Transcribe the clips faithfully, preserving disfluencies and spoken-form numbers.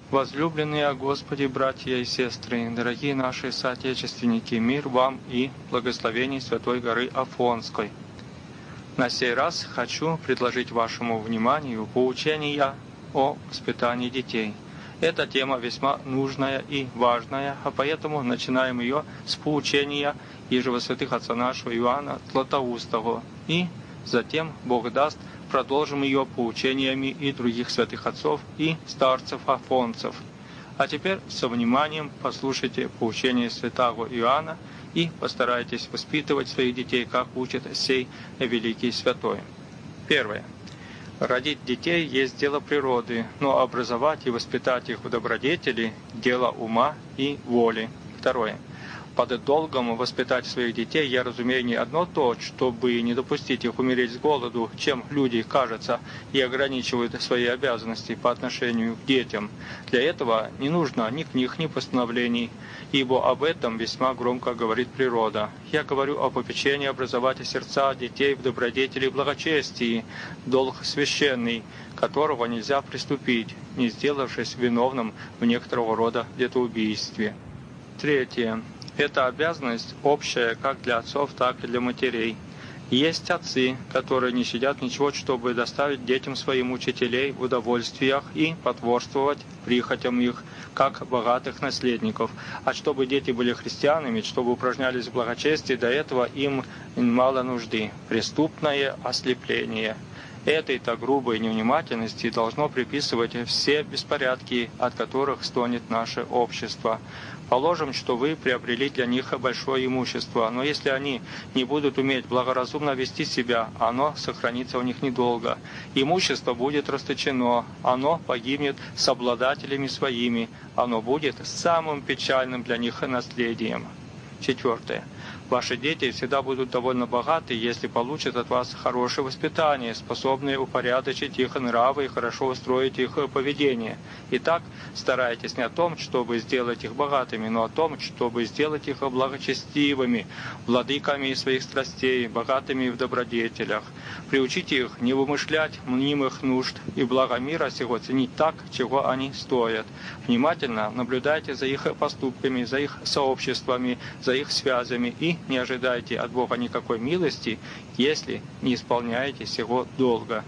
Возлюбленные Господи, братья и сестры, дорогие наши соотечественники, мир вам и благословение Святой горы Афонской. На сей раз хочу предложить вашему вниманию поучения о воспитании детей. Эта тема весьма нужная и важная, а поэтому начинаем ее с поучения Ижего святых отца нашего Иоанна Златоустого, и затем, Бог даст, продолжим ее поучениями и других святых отцов и старцев-афонцев. А теперь со вниманием послушайте поучение святого Иоанна и постарайтесь воспитывать своих детей, как учит сей великий святой. Первое. Родить детей есть дело природы, но образовать и воспитать их в добродетели – дело ума и воли. Второе. Под долгом воспитать своих детей я разумею не одно то, чтобы не допустить их умереть с голоду, чем люди, кажется, и ограничивают свои обязанности по отношению к детям. Для этого не нужно ни книг, ни постановлений, ибо об этом весьма громко говорит природа. Я говорю о попечении образовать сердца детей в добродетели и благочестии, долг священный, которого нельзя приступить, не сделавшись виновным в некоторого рода детоубийстве. Третье. Эта обязанность общая как для отцов, так и для матерей. Есть отцы, которые не щадят ничего, чтобы доставить детям своим учителей в удовольствиях и потворствовать прихотям их, как богатых наследников. А чтобы дети были христианами, чтобы упражнялись в благочестии, до этого им мало нужды. Преступное ослепление. Этой-то грубой невнимательности должно приписывать все беспорядки, от которых стонет наше общество. Положим, что вы приобрели для них большое имущество, но если они не будут уметь благоразумно вести себя, оно сохранится у них недолго. Имущество будет расточено, оно погибнет с обладателями своими, оно будет самым печальным для них наследием. Четвертое. Ваши дети всегда будут довольно богаты, если получат от вас хорошее воспитание, способное упорядочить их нравы и хорошо устроить их поведение. Итак, старайтесь не о том, чтобы сделать их богатыми, но о том, чтобы сделать их благочестивыми, владыками своих страстей, богатыми в добродетелях. Приучите их не вымышлять мнимых нужд и благо мира сего ценить так, чего они стоят. Внимательно наблюдайте за их поступками, за их сообществами, за их связями и не ожидайте от Бога никакой милости, если не исполняете сего долга.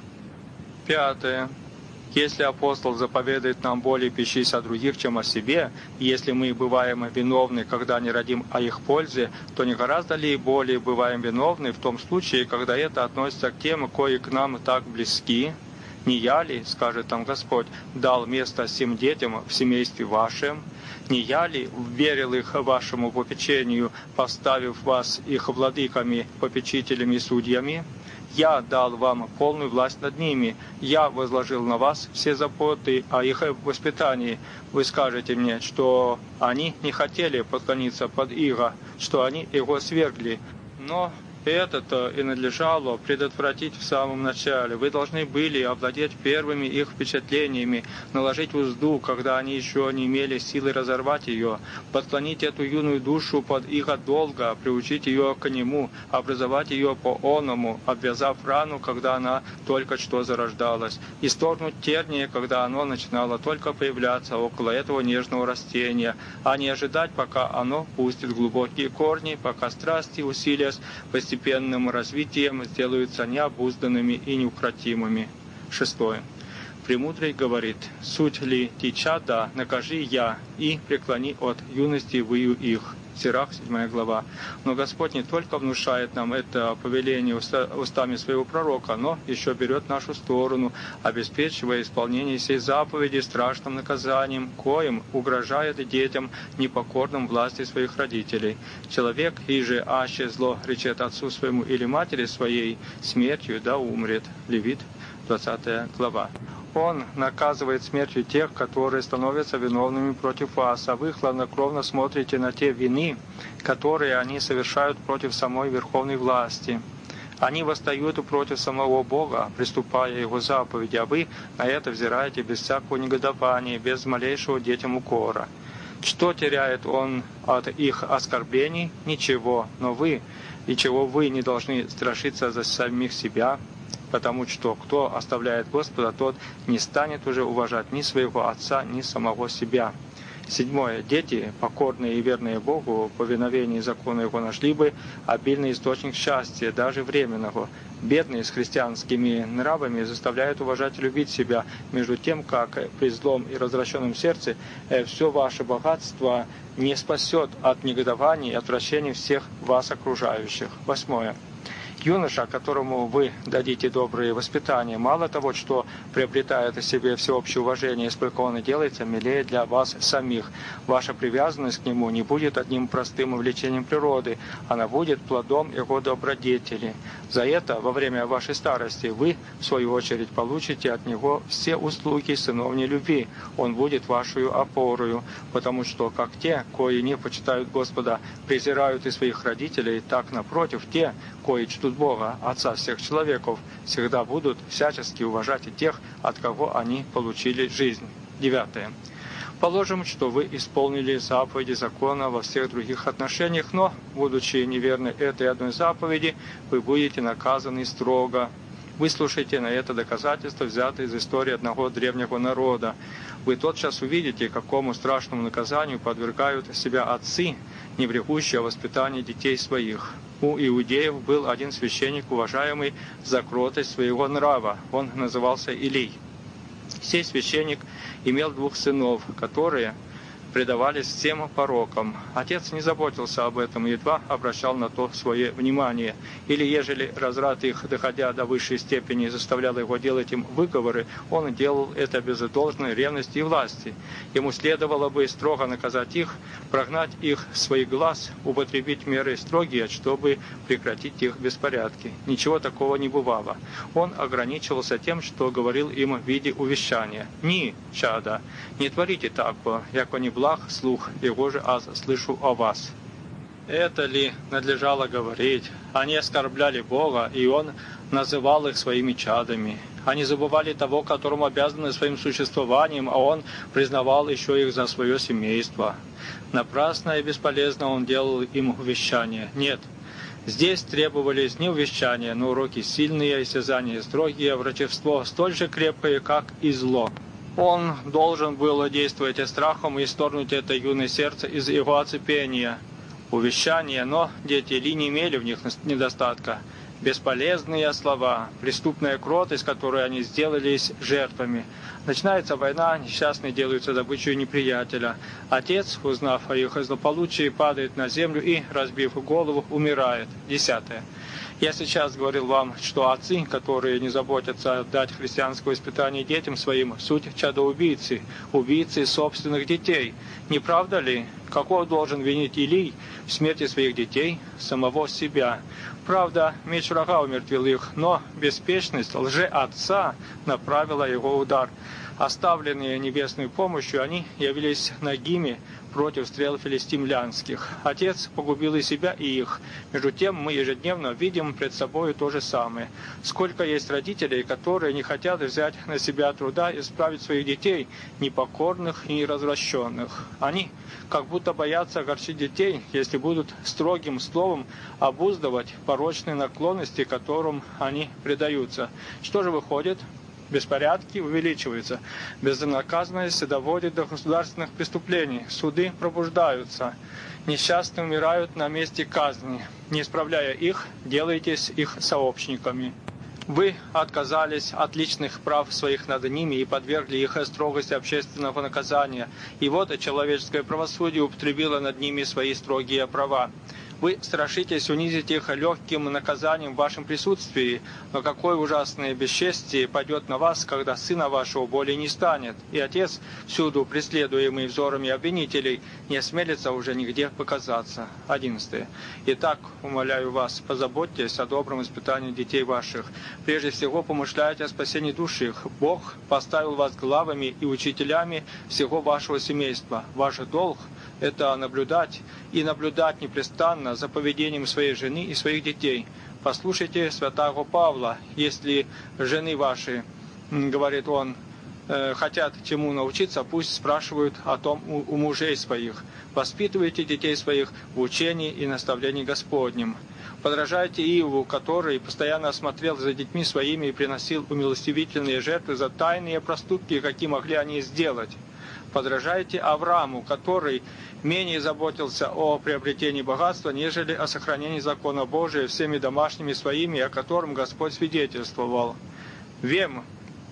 Пятое. Если апостол заповедует нам более печись о других, чем о себе, и если мы бываем виновны, когда не родим о их пользе, то не гораздо ли более бываем виновны в том случае, когда это относится к тем, кои к нам так близки? Не я ли, скажет там Господь, дал место сим детям в семействе вашем? Не я ли верил их вашему попечению, поставив вас их владыками, попечителями и судьями? Я дал вам полную власть над ними, я возложил на вас все заботы о их воспитании. Вы скажете мне, что они не хотели поклониться под иго, что они его свергли, но это-то и надлежало предотвратить в самом начале. Вы должны были овладеть первыми их впечатлениями, наложить узду, когда они еще не имели силы разорвать ее, подклонить эту юную душу под иго долга, приучить ее к нему, образовать ее по-оному, обвязав рану, когда она только что зарождалась, исторгнуть терние, когда оно начинало только появляться около этого нежного растения, а не ожидать, пока оно пустит глубокие корни, пока страсти, усилясь постепенным развитием, сделаются необузданными и неукротимыми. Шестое. Премудрый говорит: «Суть ли ти чада, накажи я, и преклони от юности выю их». Сирах, седьмая глава. Но Господь не только внушает нам это повеление устами своего пророка, но еще берет нашу сторону, обеспечивая исполнение сей заповеди страшным наказанием, коим угрожает детям, непокорным власти своих родителей. Человек, иже аще зло речет отцу своему или матери своей, смертью да умрет. Левит, двадцатая глава. Он наказывает смертью тех, которые становятся виновными против вас, а вы хладнокровно смотрите на те вины, которые они совершают против самой верховной власти. Они восстают против самого Бога, приступая Его заповеди, а вы на это взираете без всякого негодования, без малейшего детям укора. Что теряет он от их оскорблений? Ничего, но вы, и чего вы не должны страшиться за самих себя, потому что кто оставляет Господа, тот не станет уже уважать ни своего отца, ни самого себя. Седьмое. Дети, покорные и верные Богу, в повиновении закону Его нашли бы обильный источник счастья, даже временного. Бедные с христианскими нравами заставляют уважать и любить себя, между тем, как при злом и развращенном сердце все ваше богатство не спасет от негодования и отвращения всех вас окружающих. Восьмое. Юноша, которому вы дадите доброе воспитание, мало того, что приобретает о себе всеобщее уважение, сколько он и делается милее для вас самих. Ваша привязанность к нему не будет одним простым увлечением природы, она будет плодом его добродетели. За это во время вашей старости вы, в свою очередь, получите от него все услуги сыновней любви. Он будет вашей опорою, потому что, как те, кои не почитают Господа, презирают и своих родителей, так, напротив, те, кои чтут Бога, Отца всех человеков, всегда будут всячески уважать и тех, от кого они получили жизнь. Девятое. Положим, что вы исполнили заповеди закона во всех других отношениях, но, будучи неверны этой одной заповеди, вы будете наказаны строго. Выслушайте на это доказательство, взятое из истории одного древнего народа. Вы тотчас увидите, какому страшному наказанию подвергают себя отцы, не влекущие о воспитании детей своих. У иудеев был один священник, уважаемый за кротость своего нрава. Он назывался Илий. Сей священник имел двух сынов, которые предавались всем порокам. Отец не заботился об этом и едва обращал на то свое внимание. Или, ежели разврат их, доходя до высшей степени, заставлял его делать им выговоры, он делал это без должной ревности и власти. Ему следовало бы строго наказать их, прогнать их с своих глаз, употребить меры строгие, чтобы прекратить их беспорядки. Ничего такого не бывало. Он ограничивался тем, что говорил им в виде увещания. «Ни, чада, не творите тако, яко не благ слух, его же аз слышу о вас». Это ли надлежало говорить? Они оскорбляли Бога, и Он называл их своими чадами. Они забывали того, которому обязаны своим существованием, а Он признавал еще их за свое семейство. Напрасно и бесполезно Он делал им увещания. Нет, здесь требовались не увещания, но уроки сильные, истязания строгие, врачевство столь же крепкое, как и зло. Он должен был действовать страхом и исторгнуть это юное сердце из его оцепения. Увещания, но дети Или не имели в них недостатка. Бесполезные слова, преступная кротость, которой они сделались жертвами. Начинается война, несчастные делаются добычей неприятеля. Отец, узнав о их злополучии, падает на землю и, разбив голову, умирает. Десятое. Я сейчас говорил вам, что отцы, которые не заботятся дать христианское воспитание детям своим, суть чадоубийцы, убийцы собственных детей. Не правда ли? Какого должен винить Илий в смерти своих детей? Самого себя. Правда, меч врага умертвил их, но беспечность лжеотца направила его удар. Оставленные небесной помощью, они явились нагими против стрел филистимлянских. Отец погубил и себя, и их. Между тем, мы ежедневно видим пред собой то же самое. Сколько есть родителей, которые не хотят взять на себя труда исправить своих детей, непокорных и неразвращенных. Они как будто боятся огорчить детей, если будут строгим словом обуздывать порочные наклонности, которым они предаются. Что же выходит? Беспорядки увеличиваются, безнаказанность доводит до государственных преступлений, суды пробуждаются, несчастные умирают на месте казни. Не исправляя их, делаетесь их сообщниками. Вы отказались от личных прав своих над ними и подвергли их строгости общественного наказания, и вот человеческое правосудие употребило над ними свои строгие права. Вы страшитесь унизить их легким наказанием в вашем присутствии, но какое ужасное бесчестие падет на вас, когда сына вашего более не станет, и отец, всюду преследуемый взорами обвинителей, не осмелится уже нигде показаться. Одиннадцатое. Итак, умоляю вас, позаботьтесь о добром воспитании детей ваших. Прежде всего, помышляйте о спасении души их. Бог поставил вас главами и учителями всего вашего семейства. Ваш долг – это наблюдать, и наблюдать непрестанно за поведением своей жены и своих детей. Послушайте святаго Павла, если жены ваши, говорит он, э, хотят чему научиться, пусть спрашивают о том у, у мужей своих. Воспитывайте детей своих в учении и наставлении Господнем. Подражайте Иову, который постоянно смотрел за детьми своими и приносил умилостивительные жертвы за тайные проступки, какие могли они сделать. Подражайте Аврааму, который менее заботился о приобретении богатства, нежели о сохранении закона Божия всеми домашними своими, о котором Господь свидетельствовал. Вем,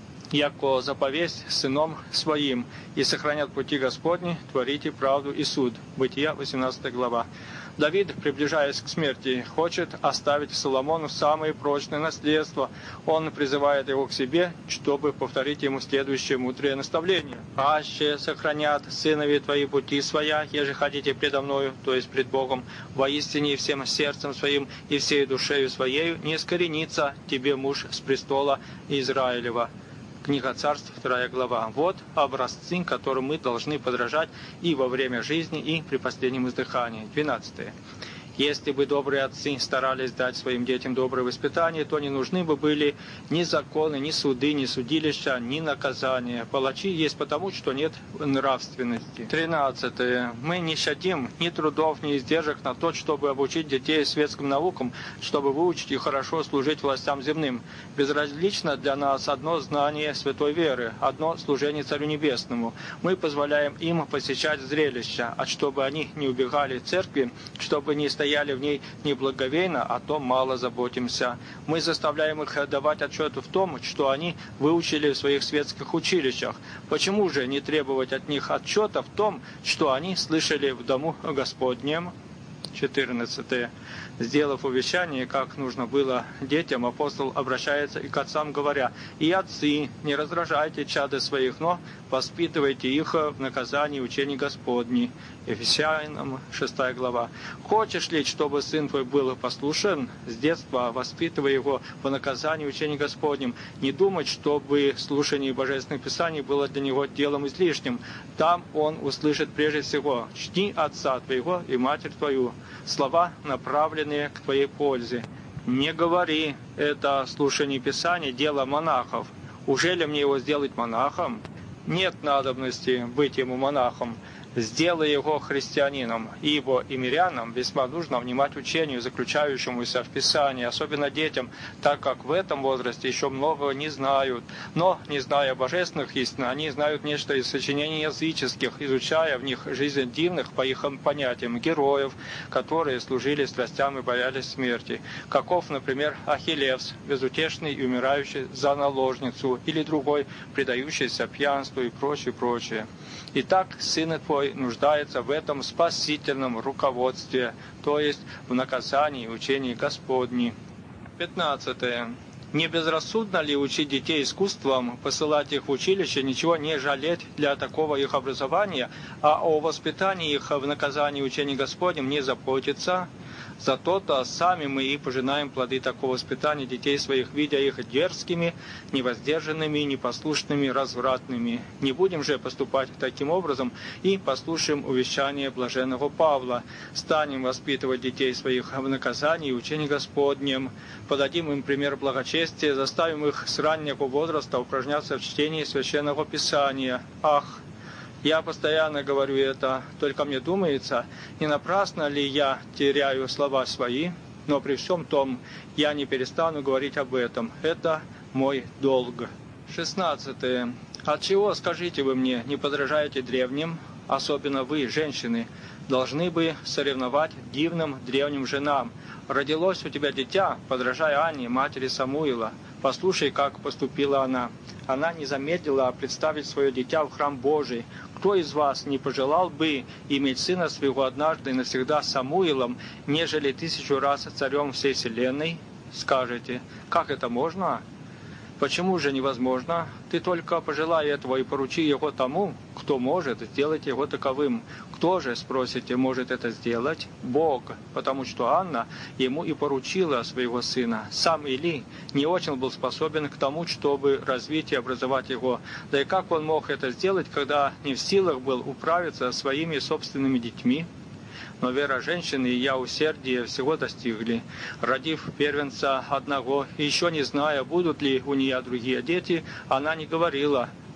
яко заповесть сыном своим, и сохранят пути Господни, творите правду и суд. Бытия, восемнадцатая глава. Давид, приближаясь к смерти, хочет оставить Соломону самое прочное наследство. Он призывает его к себе, чтобы повторить ему следующее мудрое наставление. «Аще сохранят сынови твои пути своя, еже ходите предо мною, то есть пред Богом, воистине всем сердцем своим и всей душею своею, не искоренится тебе муж с престола Израилева». Книга Царств, вторая глава. Вот образцы, которым мы должны подражать и во время жизни, и при последнем издыхании. двенадцатое. Если бы добрые отцы старались дать своим детям доброе воспитание, то не нужны бы были ни законы, ни суды, ни судилища, ни наказания. Палачи есть потому, что нет нравственности. тринадцатое. Мы не щадим ни трудов, ни издержек на то, чтобы обучить детей светским наукам, чтобы выучить их хорошо служить властям земным. Безразлично для нас одно знание святой веры, одно служение Царю Небесному. Мы позволяем им посещать зрелища, а чтобы они не убегали в церкви, чтобы не стояли в ней неблаговейно, о том мало заботимся. Мы заставляем их давать отчет в том, что они выучили в своих светских училищах. Почему же не требовать от них отчета в том, что они слышали в дому Господнем? четырнадцатое. Сделав увещание, как нужно было детям, апостол обращается и к отцам, говоря: «И отцы, не раздражайте чады своих, но воспитывайте их в наказании учений Господней». Ефесянам, шестая глава. «Хочешь ли, чтобы сын твой был послушен? С детства воспитывай его в наказании учений Господнем. Не думать, чтобы слушание Божественных Писаний было для него делом излишним. Там он услышит прежде всего: чти отца твоего и матерь твою». Слова, направленные к твоей пользе. Не говори: это слушание Писаний — дело монахов. Уже ли мне его сделать монахом? Нет надобности быть ему монахом. Сделай его христианином, ибо и мирянам весьма нужно внимать учению, заключающемуся в Писании, особенно детям, так как в этом возрасте еще многого не знают. Но, не зная божественных истин, они знают нечто из сочинений языческих, изучая в них жизнь дивных, по их понятиям, героев, которые служили страстям и боялись смерти. Каков, например, Ахиллес, безутешный и умирающий за наложницу, или другой, предающийся пьянству и прочее, прочее. Итак, сын твой нуждается в этом спасительном руководстве, то есть в наказании и учении Господни. пятнадцатое. Не безрассудно ли учить детей искусствам, посылать их в училище, ничего не жалеть для такого их образования, а о воспитании их в наказании и учении Господнем не заботиться? Зато-то сами мы и пожинаем плоды такого воспитания детей своих, видя их дерзкими, невоздержанными, непослушными, развратными. Не будем же поступать таким образом и послушаем увещание блаженного Павла. Станем воспитывать детей своих в наказании и учении Господнем, подадим им пример благочестия, заставим их с раннего возраста упражняться в чтении Священного Писания. Ах! Я постоянно говорю это, только мне думается, не напрасно ли я теряю слова свои, но при всем том я не перестану говорить об этом. Это мой долг. шестнадцатое. Отчего, скажите вы мне, не подражаете древним, особенно вы, женщины, должны бы соревновать дивным древним женам? Родилось у тебя дитя, подражай Анне, матери Самуила. Послушай, как поступила она. Она не замедлила представить свое дитя в храм Божий. Кто из вас не пожелал бы иметь сына своего однажды и навсегда Самуилом, нежели тысячу раз царем всей вселенной? Скажете, как это можно? Почему же невозможно? Ты только пожелай этого и поручи его тому, кто может сделать его таковым. Кто же, спросите, может это сделать? Бог, потому что Анна ему и поручила своего сына. Сам Или не очень был способен к тому, чтобы развить и образовать его. Да и как он мог это сделать, когда не в силах был управиться своими собственными детьми? Но вера женщины и я усердие всего достигли. Родив первенца одного, и еще не зная, будут ли у нее другие дети, она не говорила: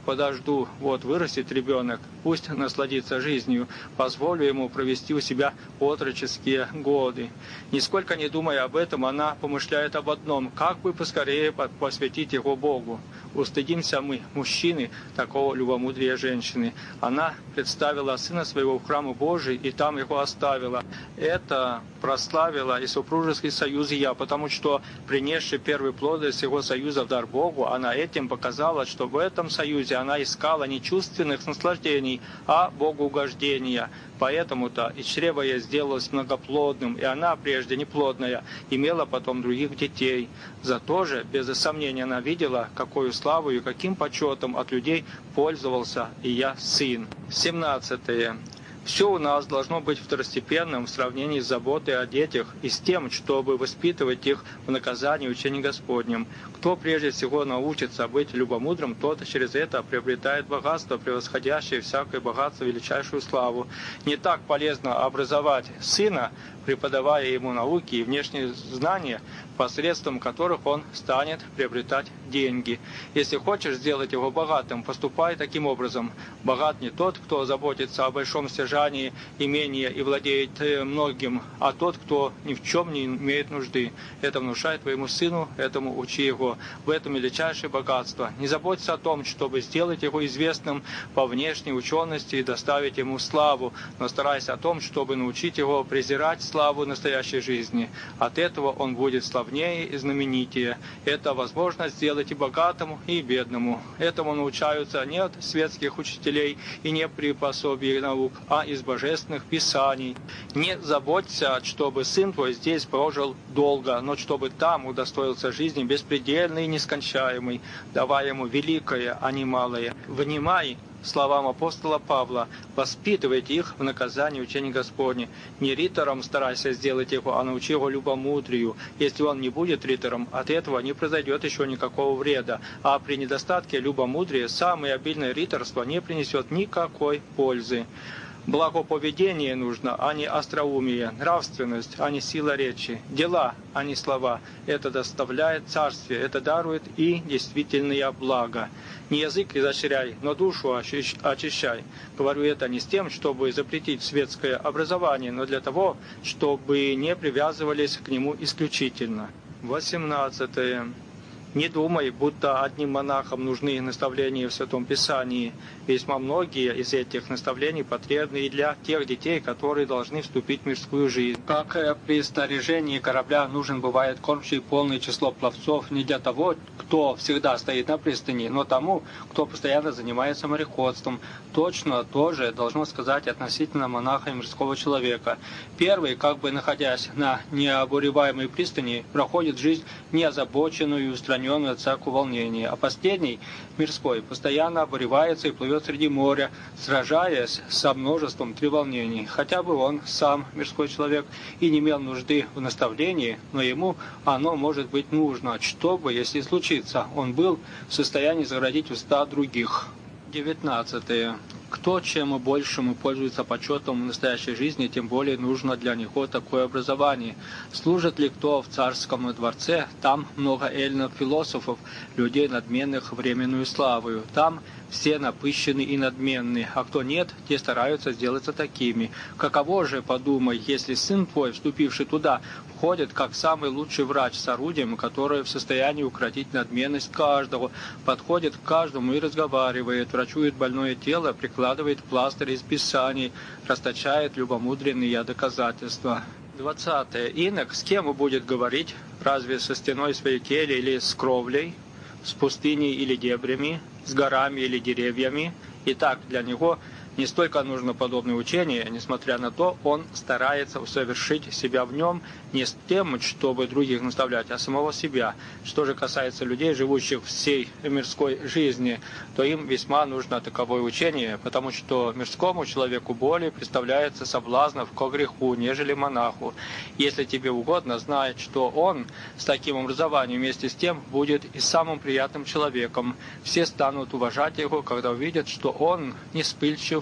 подожду, вот вырастет ребенок, пусть насладится жизнью, позволю ему провести у себя отроческие годы. Нисколько не думая об этом, она помышляет об одном, как бы поскорее посвятить его Богу. Устыдимся мы, мужчины, такого любомудрия женщины. Она представила сына своего в храм Божий, и там его оставила. Это прославила и супружеский союз я, потому что, принесши первый плод из его союза в дар Богу, она этим показала, что в этом союзе она искала не чувственных наслаждений, а богоугождения. Поэтому-то и чрево ей сделалось многоплодным, и она, прежде неплодная, имела потом других детей. Зато же, без сомнения, она видела, какую славу и каким почетом от людей пользовался и я сын. семнадцатое. Все у нас должно быть второстепенным в сравнении с заботой о детях и с тем, чтобы воспитывать их в наказании учения Господнем. Кто прежде всего научится быть любомудрым, тот через это приобретает богатство, превосходящее всякое богатство, величайшую славу. Не так полезно образовать сына, преподавая ему науки и внешние знания, посредством которых он станет приобретать деньги. Если хочешь сделать его богатым, поступай таким образом. Богат не тот, кто заботится о большом стяжании имения и владеет многим, а тот, кто ни в чем не имеет нужды. Это внушай твоему сыну, этому учи его. В этом величайшее богатство. Не заботься о том, чтобы сделать его известным по внешней учености и доставить ему славу, но старайся о том, чтобы научить его презирать славу настоящей жизни. От этого он будет славнее и знаменитее. Это возможность сделать и богатому, и бедному. Этому научаются не от светских учителей и не при пособии наук, а из божественных писаний. Не заботься, чтобы сын твой здесь прожил долго, но чтобы там удостоился жизни беспредельной и нескончаемой, давая ему великое, а не малое. Внимай словам апостола Павла: воспитывайте их в наказании учения Господне. Не ритором старайся сделать его, а научи его любомудрию. Если он не будет ритором, от этого не произойдет еще никакого вреда. А при недостатке любомудрия самое обильное риторство не принесет никакой пользы. Благоповедение нужно, а не остроумие, нравственность, а не сила речи, дела, а не слова. Это доставляет царствие, это дарует и действительные блага. Не язык изощряй, но душу очищай. Говорю это не с тем, чтобы запретить светское образование, но для того, чтобы не привязывались к нему исключительно. восемнадцатое. Не думай, будто одним монахам нужны наставления в Святом Писании. Весьма многие из этих наставлений потребны и для тех детей, которые должны вступить в мирскую жизнь. Как при снаряжении корабля нужен бывает кормчий полное число пловцов не для того, кто всегда стоит на пристани, но тому, кто постоянно занимается мореходством. Точно то же должно сказать относительно монаха и мирского человека. Первый, как бы находясь на необуреваемой пристани, проходит жизнь неозабоченную и устраненную от всякого волнения, а последний, мирской, постоянно обуревается и плывет среди моря, сражаясь со множеством треволнений. Хотя бы он сам, мирской человек, и не имел нужды в наставлении, но ему оно может быть нужно, чтобы, если случится, он был в состоянии заградить уста других. девятнадцатое. Кто чем большему пользуется почетом в настоящей жизни, тем более нужно для него такое образование. Служит ли кто в царском дворце, там много эллинов философов, людей надменных временную славою. Там все напыщены и надменны, а кто нет, те стараются сделаться такими. Каково же, подумай, если сын твой, вступивший туда, входит как самый лучший врач с орудием, которое в состоянии укротить надменность каждого, подходит к каждому и разговаривает, врачует больное тело, прикладывает пластырь из Писаний, расточает любомудренные доказательства. Двадцатое. Инок с кем будет говорить? Разве со стеной своей кельи или с кровлей? С пустыней или дебрями? С горами или деревьями? Итак, для него не столько нужно подобное учение, несмотря на то, он старается усовершить себя в нем не с тем, чтобы других наставлять, а самого себя. Что же касается людей, живущих всей мирской жизни, то им весьма нужно таковое учение, потому что мирскому человеку более представляется соблазнов ко греху, нежели монаху. Если тебе угодно, знай, что он с таким образованием вместе с тем будет и самым приятным человеком. Все станут уважать его, когда увидят, что он не вспыльчив,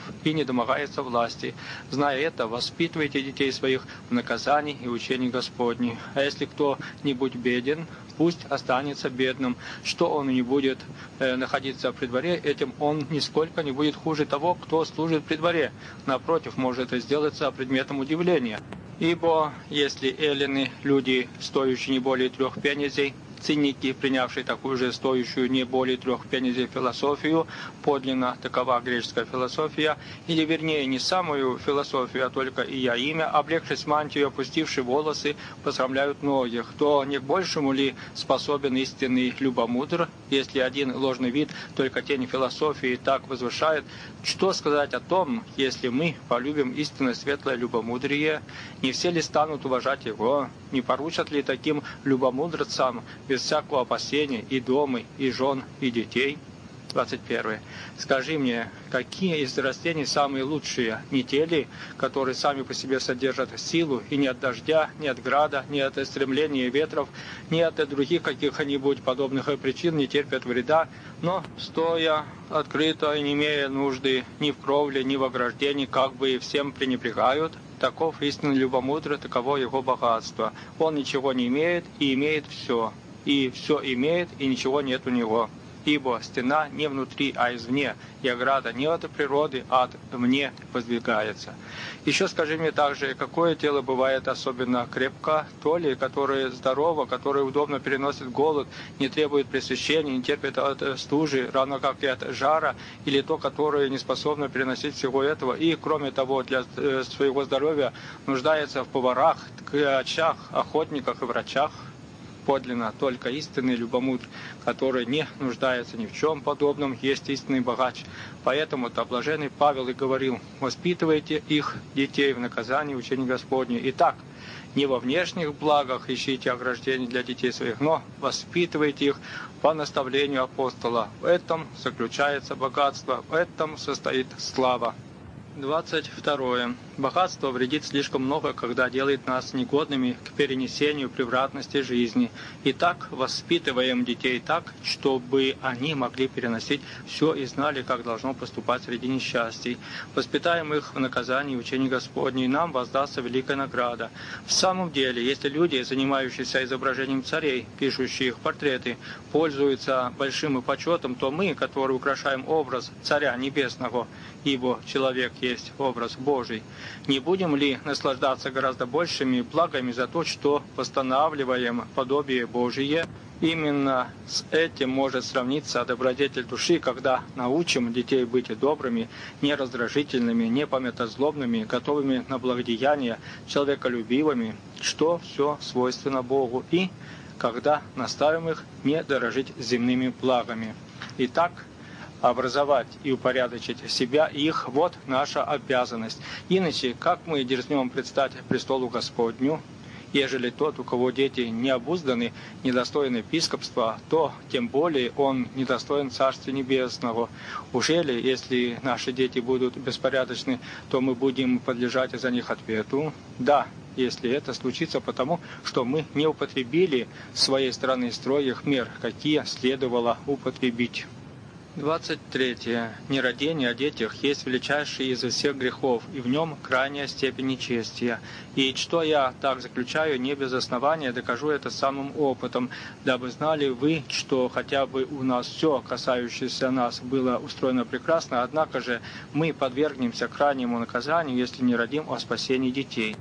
глуп и не домогается власти. Зная это, воспитывайте детей своих в наказании и учении Господней. А если кто-нибудь беден, пусть останется бедным, что он не будет э, находиться при дворе, этим он нисколько не будет хуже того, кто служит при дворе. Напротив, может сделаться предметом удивления. Ибо если эллины, люди, стоящие не более трех пенезей, цинники, принявшие такую же стоящую не более трех пенезей философию, подлинно такова греческая философия, или вернее не самую философию, а только и я имя, облегшись мантию, опустивши волосы, посрамляют многих, то не к большему ли способен истинный любомудр, если один ложный вид, только тень философии так возвышает? Что сказать о том, если мы полюбим истинно светлое любомудрие? Не все ли станут уважать его? Не поручат ли таким любомудрцам без всякого опасения и дома, и жен, и детей? двадцать первое. Скажи мне, какие из растений самые лучшие? Не те ли, которые сами по себе содержат силу, и ни от дождя, ни от града, ни от стремления ветров, ни от других каких-нибудь подобных причин не терпят вреда, но, стоя открыто и не имея нужды ни в кровле, ни в ограждении, как бы и всем пренебрегают? Таков истинный любомудрый, таково его богатство. Он ничего не имеет и имеет все, и все имеет, и ничего нет у него. Ибо стена не внутри, а извне, и ограда не от природы, а от вне воздвигается. Еще скажи мне также, какое тело бывает особенно крепко, то ли, которое здорово, которое удобно переносит голод, не требует пресыщения, не терпит от стужи, равно как и от жара, или то, которое не способно переносить всего этого, и, кроме того, для своего здоровья нуждается в поварах, ткачах, охотниках и врачах? Подлинно только истинный любомудр, который не нуждается ни в чем подобном, есть истинный богач. Поэтому-то блаженный Павел и говорил: воспитывайте их, детей, в наказании учения Господне. Итак, не во внешних благах ищите ограждений для детей своих, но воспитывайте их по наставлению апостола. В этом заключается богатство, в этом состоит слава. двадцать второе. Богатство вредит слишком много, когда делает нас негодными к перенесению превратности жизни. Итак, воспитываем детей так, чтобы они могли переносить все и знали, как должно поступать среди несчастий. Воспитаем их в наказании и учении Господней, нам воздастся великая награда. В самом деле, если люди, занимающиеся изображением царей, пишущие их портреты, пользуются большим почетом, то мы, которые украшаем образ Царя Небесного, ибо человек есть образ Божий, не будем ли наслаждаться гораздо большими благами за то, что восстанавливаем подобие Божие? Именно с этим может сравниться добродетель души, когда научим детей быть добрыми, нераздражительными, непамятозлобными, готовыми на благодеяния, человеколюбивыми, что все свойственно Богу, и когда наставим их не дорожить земными благами. Итак, образовать и упорядочить себя и их – вот наша обязанность. Иначе, как мы дерзнем предстать престолу Господню? Ежели тот, у кого дети не обузданы, недостоин епископства, то тем более он недостоин Царствия Небесного. Ужели, если наши дети будут беспорядочны, то мы будем подлежать за них ответу? Да, если это случится потому, что мы не употребили с своей стороны строгих мер, какие следовало употребить. двадцать третье. Нерадение о детях есть величайший из всех грехов, и в нем крайняя степень нечестия. И что я так заключаю, не без основания, докажу это самым опытом, дабы знали вы, что хотя бы у нас все, касающееся нас, было устроено прекрасно, однако же мы подвергнемся крайнему наказанию, если не родим о спасении детей.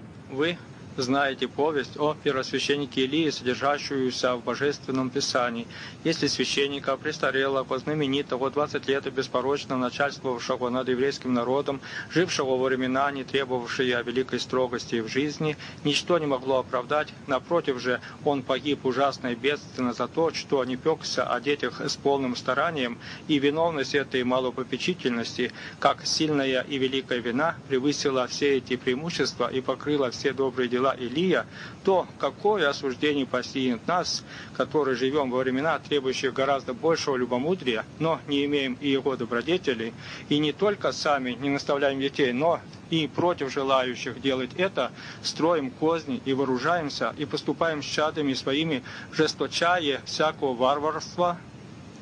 Вы знаете повесть о первосвященнике Илии, содержащуюся в Божественном Писании. Если священника престарелого, знаменитого, двадцать лет беспорочно начальствовавшего над еврейским народом, жившего во времена, не требовавшие великой строгости в жизни, ничто не могло оправдать, напротив же, он погиб ужасно и бедственно за то, что не пекся о детях с полным старанием, и виновность этой малопопечительности, как сильная и великая вина, превысила все эти преимущества и покрыла все добрые дела Илия, то какое осуждение постигнет нас, которые живем во времена, требующих гораздо большего любомудрия, но не имеем и его добродетелей, и не только сами не наставляем детей, но и против желающих делать это, строим козни и вооружаемся, и поступаем с чадами своими, жесточая всякого варварства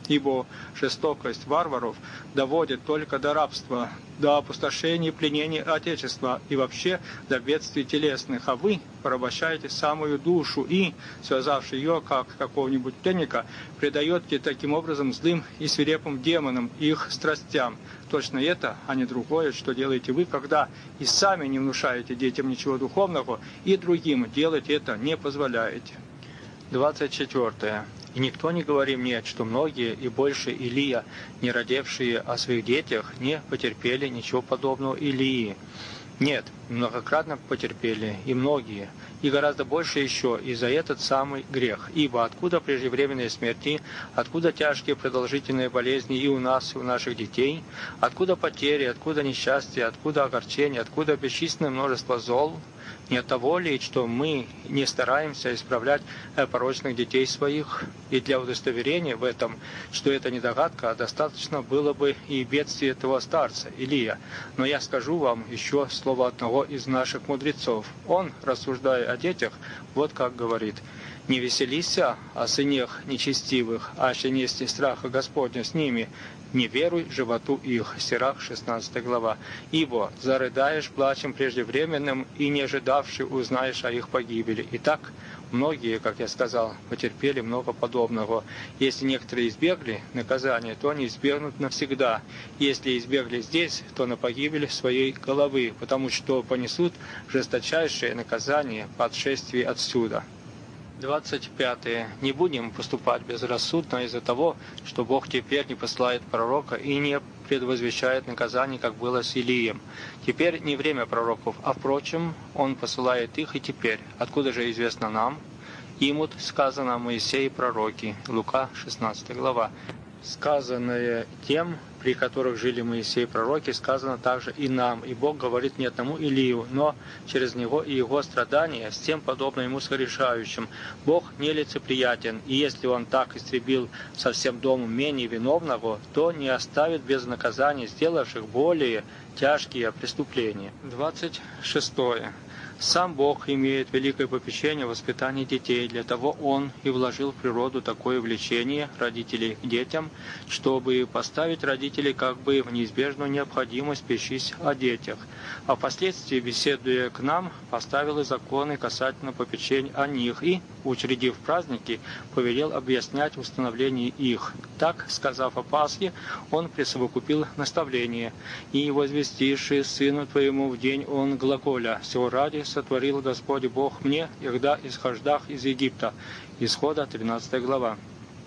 ибо жестокость варваров доводит только до рабства, до опустошения и пленения Отечества и вообще до бедствий телесных, а вы порабощаете самую душу и, связавши ее, как какого-нибудь пленника, предаете таким образом злым и свирепым демонам и их страстям. Точно это, а не другое, что делаете вы, когда и сами не внушаете детям ничего духовного, и другим делать это не позволяете. двадцать четвёртое. И никто не говори мне, что многие и больше Илия, не родившие о своих детях, не потерпели ничего подобного Илии. Нет, многократно потерпели и многие, и гораздо больше еще и за этот самый грех. Ибо откуда преждевременные смерти, откуда тяжкие продолжительные болезни и у нас, и у наших детей, откуда потери, откуда несчастья, откуда огорчения, откуда бесчисленное множество зол? Не от того ли, что мы не стараемся исправлять порочных детей своих? И для удостоверения в этом, что это не догадка, достаточно было бы и бедствие этого старца, Илия. Но я скажу вам еще слово одного из наших мудрецов. Он, рассуждая о детях, вот как говорит: «Не веселися о сынах нечестивых, аще нести страха Господня с ними, не веруй животу их». Сирах, шестнадцатая глава. «Ибо зарыдаешь плачем преждевременным, и не ожидавши узнаешь о их погибели». Итак, многие, как я сказал, потерпели много подобного. Если некоторые избегли наказания, то они избегнут навсегда. Если избегли здесь, то на погибель своей головы, потому что понесут жесточайшее наказание по отшествии отсюда. двадцать пятое. Не будем поступать безрассудно из-за того, что Бог теперь не посылает пророка и не предвозвещает наказание, как было с Илием. Теперь не время пророков, а впрочем, Он посылает их и теперь. Откуда же известно нам? Имут сказано Моисею пророки. Лука, шестнадцатая глава. Сказанное тем, при которых жили Моисей и пророки, сказано также и нам. И Бог говорит не одному Илию, но через него и его страдания, с тем подобно ему согрешающим. Бог нелицеприятен, и если Он так истребил со всем домом менее виновного, то не оставит без наказания сделавших более тяжкие преступления. двадцать шестое. Сам Бог имеет великое попечение о воспитании детей. Для того Он и вложил в природу такое влечение родителей к детям, чтобы поставить родителей как бы в неизбежную необходимость печись о детях. А впоследствии, беседуя к нам, поставил и законы касательно попечения о них и, учредив праздники, повелел объяснять установление их. Так, сказав о Пасхе, Он присовокупил наставление: «И возвестивши сыну твоему в день он глаголя, сего ради сотворил Господь Бог мне, егда исхождах из Египта». Исхода, тринадцатая глава.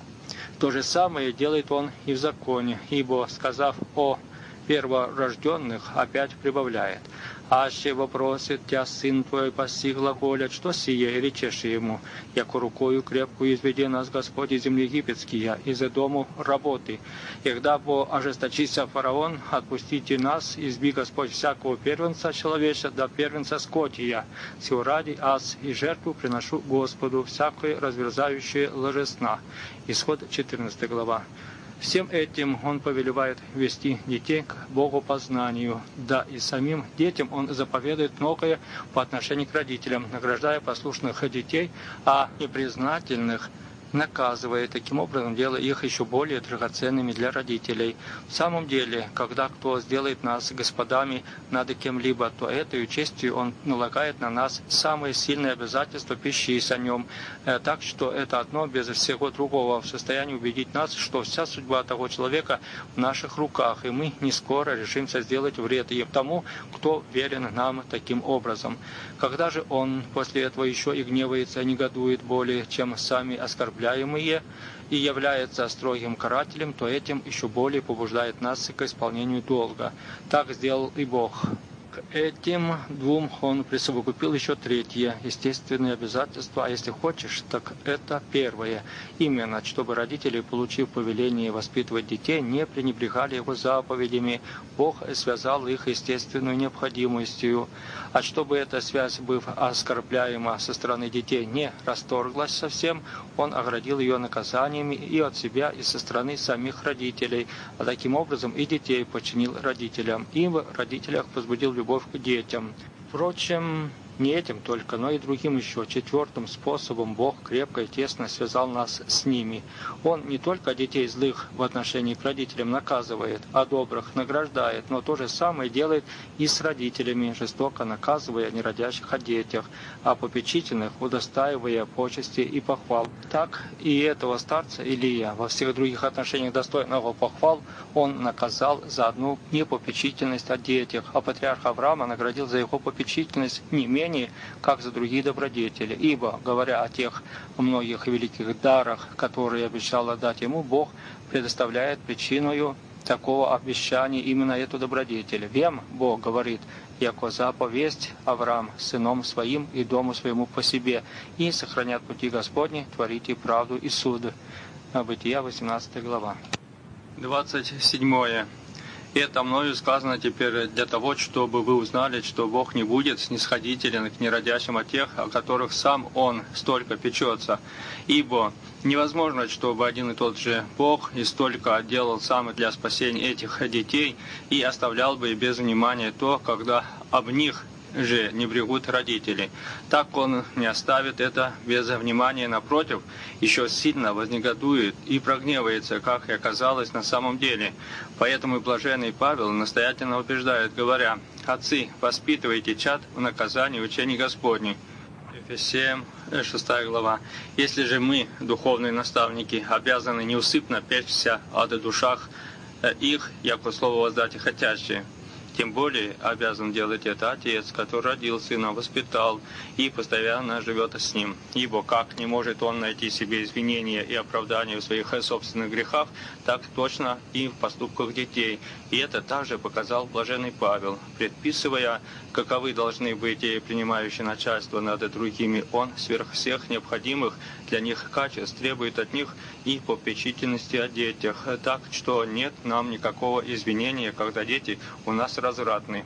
То же самое делает Он и в законе, ибо, сказав о перворожденных, опять прибавляет: «Аще вопросит тебя сын твой паси глаголят, что сие, и речешь ему, яко рукою крепкую изведи нас Господь из земли египетские, из дому работы. Егда бо ожесточится фараон, отпустите нас, изби Господь всякого первенца человеча, да первенца скотия. Сего ради аз и жертву приношу Господу, всякое разверзающее ложесна». Исход, четырнадцатая глава. Всем этим Он повелевает вести детей к богопознанию. Да, и самим детям Он заповедует многое по отношению к родителям, награждая послушных детей, а непризнательных наказывая, таким образом делая их еще более драгоценными для родителей. В самом деле, когда кто сделает нас господами над кем-либо, то этой честью он налагает на нас самое сильное обязательство пищись о нем, так что это одно без всего другого в состоянии убедить нас, что вся судьба того человека в наших руках, и мы не скоро решимся сделать вред и тому, кто верен нам таким образом. Когда же он после этого еще и гневается, негодует более, чем сами оскорбляемые, и является строгим карателем, то этим еще более побуждает нас к исполнению долга. Так сделал и Бог. К этим двум Он присовокупил еще третье, естественное обязательство, а если хочешь, так это первое. Именно, чтобы родители, получив повеление воспитывать детей, не пренебрегали его заповедями. Бог связал их естественной необходимостью. А чтобы эта связь, быв оскорбляема со стороны детей, не расторглась совсем, Он оградил ее наказаниями и от себя, и со стороны самих родителей. А таким образом и детей подчинил родителям. И в родителях возбудил любовь к детям. Впрочем, Не этим только, но и другим еще, четвертым способом Бог крепко и тесно связал нас с ними. Он не только детей злых в отношении к родителям наказывает, а добрых награждает, но то же самое делает и с родителями, жестоко наказывая неродящих о детях, а попечительных удостаивая почести и похвал. Так и этого старца Илия во всех других отношениях достойного похвал он наказал за одну непопечительность о детях, а патриарх Авраама наградил за его попечительность не менее, как за другие добродетели. Ибо, говоря о тех многих великих дарах, которые обещал отдать ему, Бог предоставляет причиною такого обещания именно эту добродетель. «Вем, Бог говорит, яко заповесть Авраам сыном своим и дому своему по себе, и сохранят пути Господни, творите правду и суд». Бытия, восемнадцатая глава. двадцать седьмое. Это мною сказано теперь для того, чтобы вы узнали, что Бог не будет снисходителен к неродящим от тех, о которых сам Он столько печется. Ибо невозможно, чтобы один и тот же Бог и столько делал сам для спасения этих детей и оставлял бы без внимания то, когда об них же не брегут родители. Так Он не оставит это без внимания, напротив, еще сильно вознегодует и прогневается, как и оказалось на самом деле. Поэтому и блаженный Павел настоятельно убеждает, говоря: «Отцы, воспитывайте чад в наказании учений Господней». Ефесеям, шестая глава. «Если же мы, духовные наставники, обязаны неусыпно печься о душах их, яко слово воздать и хотящие, тем более обязан делать это отец, который родил сына, воспитал и постоянно живет с ним. Ибо как не может он найти себе извинения и оправдания в своих собственных грехах, так точно и в поступках детей. И это также показал блаженный Павел. Предписывая, каковы должны быть и принимающие начальство над другими, он сверх всех необходимых для них качеств требует от них и попечительности о детях. Так что нет нам никакого извинения, когда дети у нас развратны.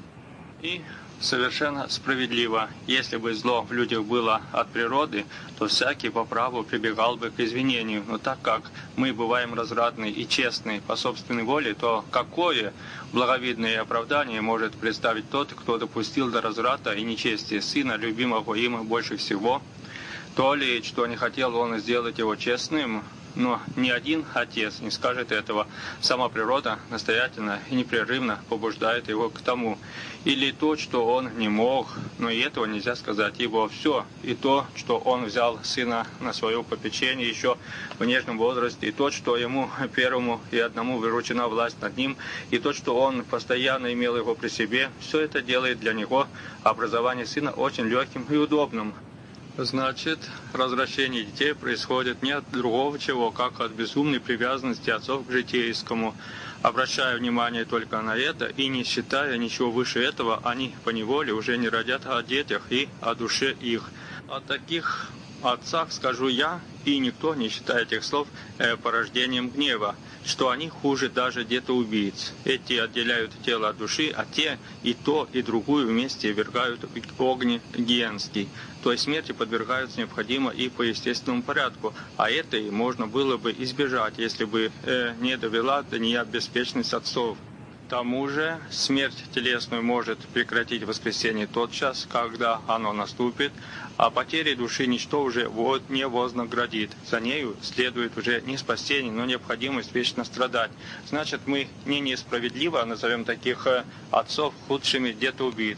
И совершенно справедливо, если бы зло в людях было от природы, то всякий по праву прибегал бы к извинению. Но так как мы бываем развратны и честны по собственной воле, то какое благовидное оправдание может представить тот, кто допустил до разврата и нечестия сына, любимого им больше всего? То ли, что не хотел он сделать его честным, но ни один отец не скажет этого. Сама природа настоятельно и непрерывно побуждает его к тому. Или то, что он не мог, но и этого нельзя сказать, ибо все, и то, что он взял сына на свое попечение еще в нежном возрасте, и то, что ему первому и одному выручена власть над ним, и то, что он постоянно имел его при себе, все это делает для него образование сына очень легким и удобным. Значит, развращение детей происходит не от другого чего, как от безумной привязанности отцов к житейскому. Обращая внимание только на это и не считая ничего выше этого, они поневоле уже не родят о детях и о душе их. О таких отцах скажу я, и никто не считает этих слов э, порождением гнева, что они хуже даже детоубийц. Эти отделяют тело от души, а те и то, и другую вместе ввергают в огонь гиенский. То есть смерти подвергаются необходимо и по естественному порядку, а этой можно было бы избежать, если бы э, не довела до нее беспечность отцов. К тому же смерть телесную может прекратить воскресение тот час, когда оно наступит, а потери души ничто уже вот не вознаградит. За нею следует уже не спасение, но необходимость вечно страдать. Значит, мы не несправедливо назовем таких отцов худшими детоубийц.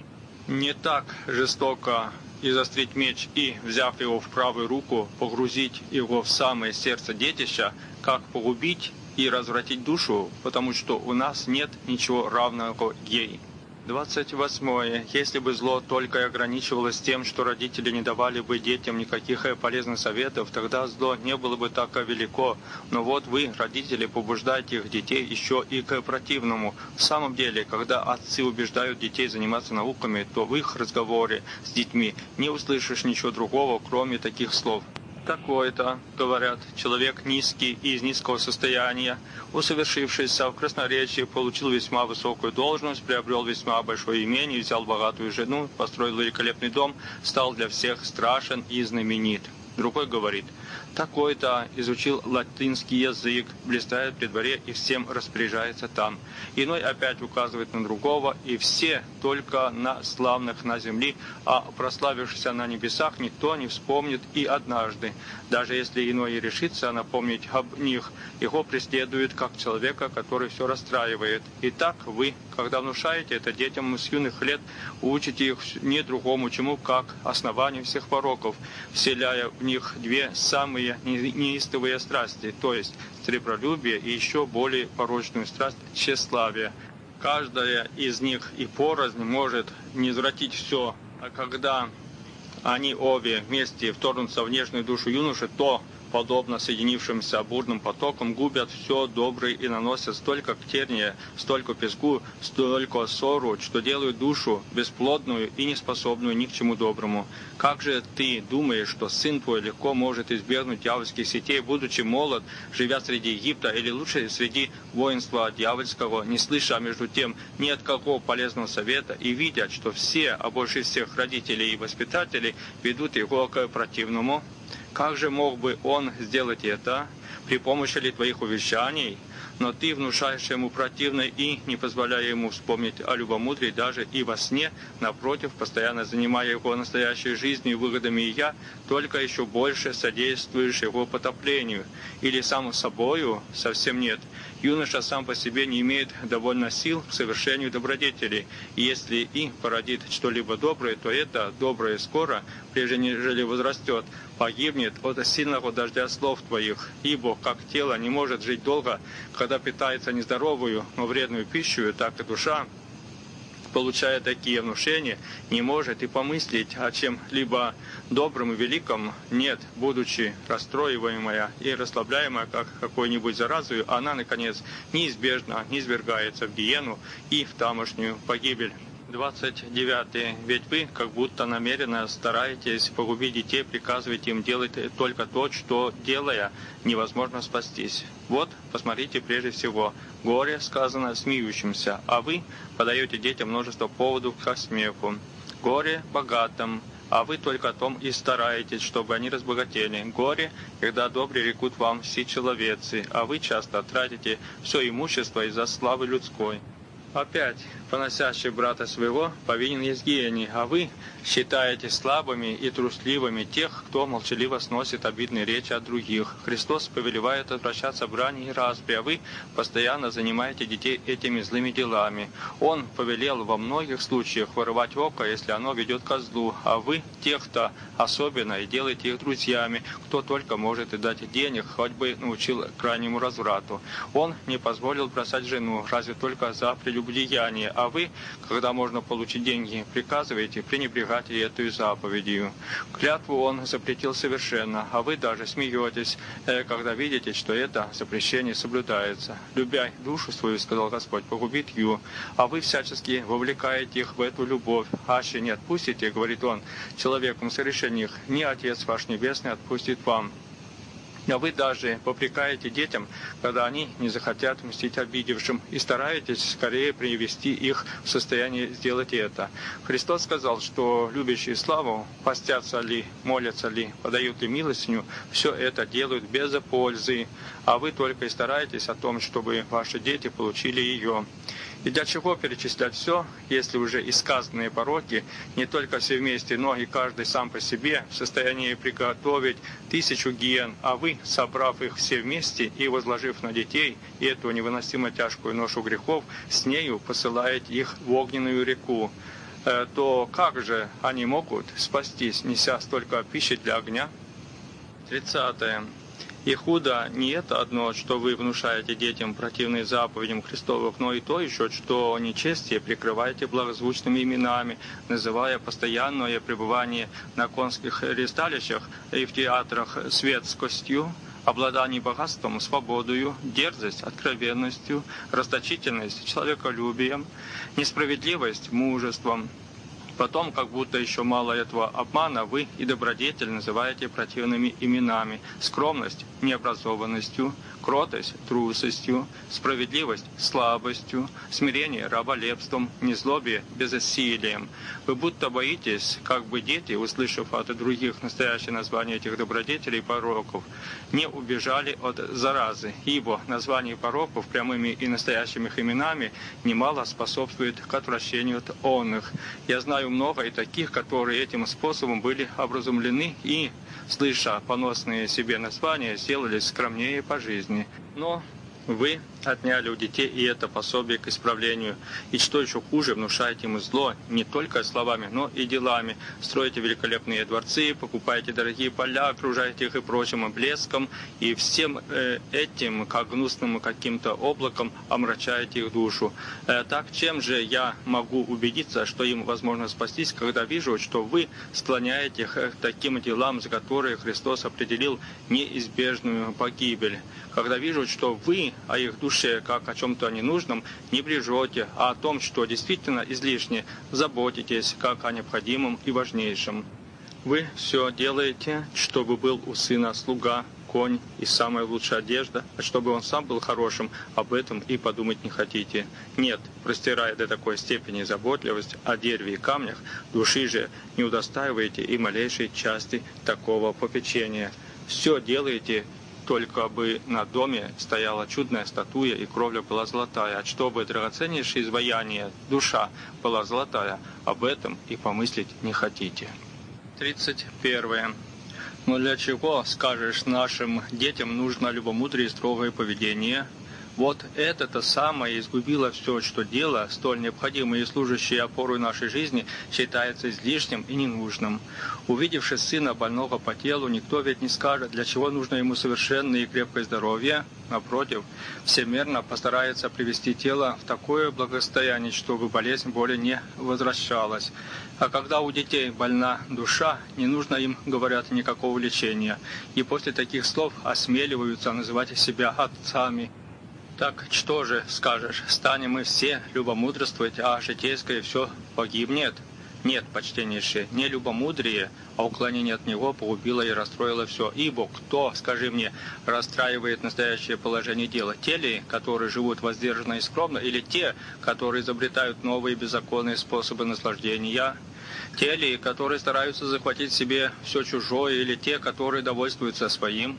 Не так жестоко изострить меч и, взяв его в правую руку, погрузить его в самое сердце детища, как погубить и развратить душу, потому что у нас нет ничего равного ей. двадцать восьмое. Если бы зло только и ограничивалось тем, что родители не давали бы детям никаких полезных советов, тогда зло не было бы так велико. Но вот вы, родители, побуждаете их детей еще и к противному. В самом деле, когда отцы убеждают детей заниматься науками, то в их разговоре с детьми не услышишь ничего другого, кроме таких слов. Такой-то, говорят, человек низкий и из низкого состояния, усовершившийся в красноречии, получил весьма высокую должность, приобрел весьма большое имение, взял богатую жену, построил великолепный дом, стал для всех страшен и знаменит. Другой говорит: такой-то изучил латинский язык, блистает при дворе и всем распоряжается там. Иной опять указывает на другого, и все только на славных на земле, а прославившийся на небесах никто не вспомнит и однажды. Даже если иной и решится напомнить об них, его преследуют как человека, который все расстраивает. Итак, вы, когда внушаете это детям с юных лет, учите их не другому чему, как основанию всех пороков, вселяя в них две самые неистовые страсти, то есть сребролюбие и еще более порочную страсть тщеславия. Каждая из них и порознь может низвратить все, а когда они обе вместе вторгнутся в нежную душу юноши, то, подобно соединившимся бурным потокам, губят все доброе и наносят столько терния, столько песку, столько ссору, что делают душу бесплодную и неспособную ни к чему доброму. Как же ты думаешь, что сын твой легко может избегнуть дьявольских сетей, будучи молод, живя среди Египта, или лучше среди воинства дьявольского, не слыша между тем ни от какого полезного совета, и видя, что все, а больше всех родителей и воспитателей, ведут его к противному? Как же мог бы он сделать это? При помощи ли твоих увещаний? Но ты внушаешь ему противное и, не позволяя ему вспомнить о любомудрии даже и во сне, напротив, постоянно занимая его настоящей жизнью, выгодами и я, только еще больше содействуешь его потоплению. Или сам собою совсем нет. Юноша сам по себе не имеет довольно сил к совершению добродетелей, и если и породит что-либо доброе, то это доброе скоро, прежде нежели возрастет, погибнет от сильного дождя слов твоих. Ибо как тело не может жить долго, когда питается нездоровую, но вредную пищу, так и душа, получая такие внушения, не может и помыслить о чем-либо добром и великом. Нет, будучи расстроиваемая и расслабляемая, как какой-нибудь заразою, она, наконец, неизбежно низвергается в гиену и в тамошнюю погибель. двадцать девятый. Ведь вы, как будто намеренно стараетесь погубить детей, приказываете им делать только то, что, делая, невозможно спастись. Вот, посмотрите прежде всего, горе сказано смеющимся, а вы подаете детям множество поводов к смеху. Горе богатым, а вы только о том и стараетесь, чтобы они разбогатели. Горе, когда добре рекут вам все человецы, а вы часто тратите все имущество из-за славы людской. Опять, поносящий брата своего повинен есть гений, а вы считаете слабыми и трусливыми тех, кто молчаливо сносит обидные речи от других. Христос повелевает отвращаться брани и распри, а вы постоянно занимаете детей этими злыми делами. Он повелел во многих случаях вырывать око, если оно ведет ко злу, а вы тех-то особенно и делаете их друзьями, кто только может и дать денег, хоть бы научил крайнему разврату. Он не позволил бросать жену, разве только за прелюбодеяние, а вы, когда можно получить деньги, приказываете пренебрегать и эту заповедью. Клятву он запретил совершенно, а вы даже смеетесь, когда видите, что это запрещение соблюдается. «Любя душу свою, — сказал Господь, — погубит ее, а вы всячески вовлекаете их в эту любовь. Аще не отпустите, — говорит он, — человеком совершенных, ни Отец ваш Небесный отпустит вам». А вы даже попрекаете детям, когда они не захотят мстить обидевшим, и стараетесь скорее привести их в состояние сделать это. Христос сказал, что любящие славу, постятся ли, молятся ли, подают ли милостыню, все это делают без пользы, а вы только и стараетесь о том, чтобы ваши дети получили ее. И для чего перечислять все, если уже и сказанные пороки, не только все вместе, но и каждый сам по себе в состоянии приготовить тысячу гиен, а вы, собрав их все вместе и возложив на детей эту невыносимо тяжкую ношу грехов, с нею посылаете их в огненную реку, то как же они могут спастись, неся столько пищи для огня? тридцатое. И худо не это одно, что вы внушаете детям противные заповедям Христовых, но и то еще, что нечестие прикрываете благозвучными именами, называя постоянное пребывание на конских ристалищах и в театрах светскостью, обладание богатством, свободою, дерзость, откровенностью, расточительность, человеколюбием, несправедливость, мужеством. Потом, как будто еще мало этого обмана, вы и добродетель называете противными именами, скромность необразованностью, кротость трусостью, справедливость слабостью, смирение раболепством, незлобие безосилием. Вы будто боитесь, как бы дети, услышав от других настоящее название этих добродетелей и пороков, не убежали от заразы, ибо название пороков прямыми и настоящими их именами немало способствует к отвращению от онных. Я знаю много и таких, которые этим способом были образумлены и, слыша поносные себе названия, сделались скромнее по жизни. Но вы отняли у детей и это пособие к исправлению. И что еще хуже, внушаете им зло не только словами, но и делами. Строите великолепные дворцы, покупаете дорогие поля, окружаете их и прочим блеском, и всем э, этим, как гнусным каким-то облаком, омрачаете их душу. Э, так чем же я могу убедиться, что им возможно спастись, когда вижу, что вы склоняете их к таким делам, за которые Христос определил неизбежную погибель? Когда вижу, что вы о их душе, как о чем-то ненужном, не брежете, а о том, что действительно излишне, заботитесь, как о необходимом и важнейшем. Вы все делаете, чтобы был у сына слуга, конь и самая лучшая одежда, а чтобы он сам был хорошим, об этом и подумать не хотите. Нет, простирая до такой степени заботливость о дереве и камнях, души же не удостаиваете и малейшей части такого попечения. Все делаете, только бы на доме стояла чудная статуя и кровля была золотая, а чтобы драгоценнейшее изваяние, душа, была золотая, об этом и помыслить не хотите. тридцать первое. Но для чего, скажешь, нашим детям нужно любомудрие и строгое поведение? Вот это-то самое изгубило все, что дело, столь необходимое и служащее опорой нашей жизни, считается излишним и ненужным. Увидевши сына больного по телу, никто ведь не скажет, для чего нужно ему совершенное и крепкое здоровье. Напротив, всемерно постарается привести тело в такое благосостояние, чтобы болезнь более не возвращалась. А когда у детей больна душа, не нужно им, говорят, никакого лечения. И после таких слов осмеливаются называть себя отцами. Так что же скажешь, станем мы все любомудрствовать, а житейское все погибнет? Нет, почтеннейшие, не любомудрие, а уклонение от него погубило и расстроило все. Ибо кто, скажи мне, расстраивает настоящее положение дела? Те ли, которые живут воздержанно и скромно, или те, которые изобретают новые беззаконные способы наслаждения? Те ли, которые стараются захватить себе все чужое, или те, которые довольствуются своим?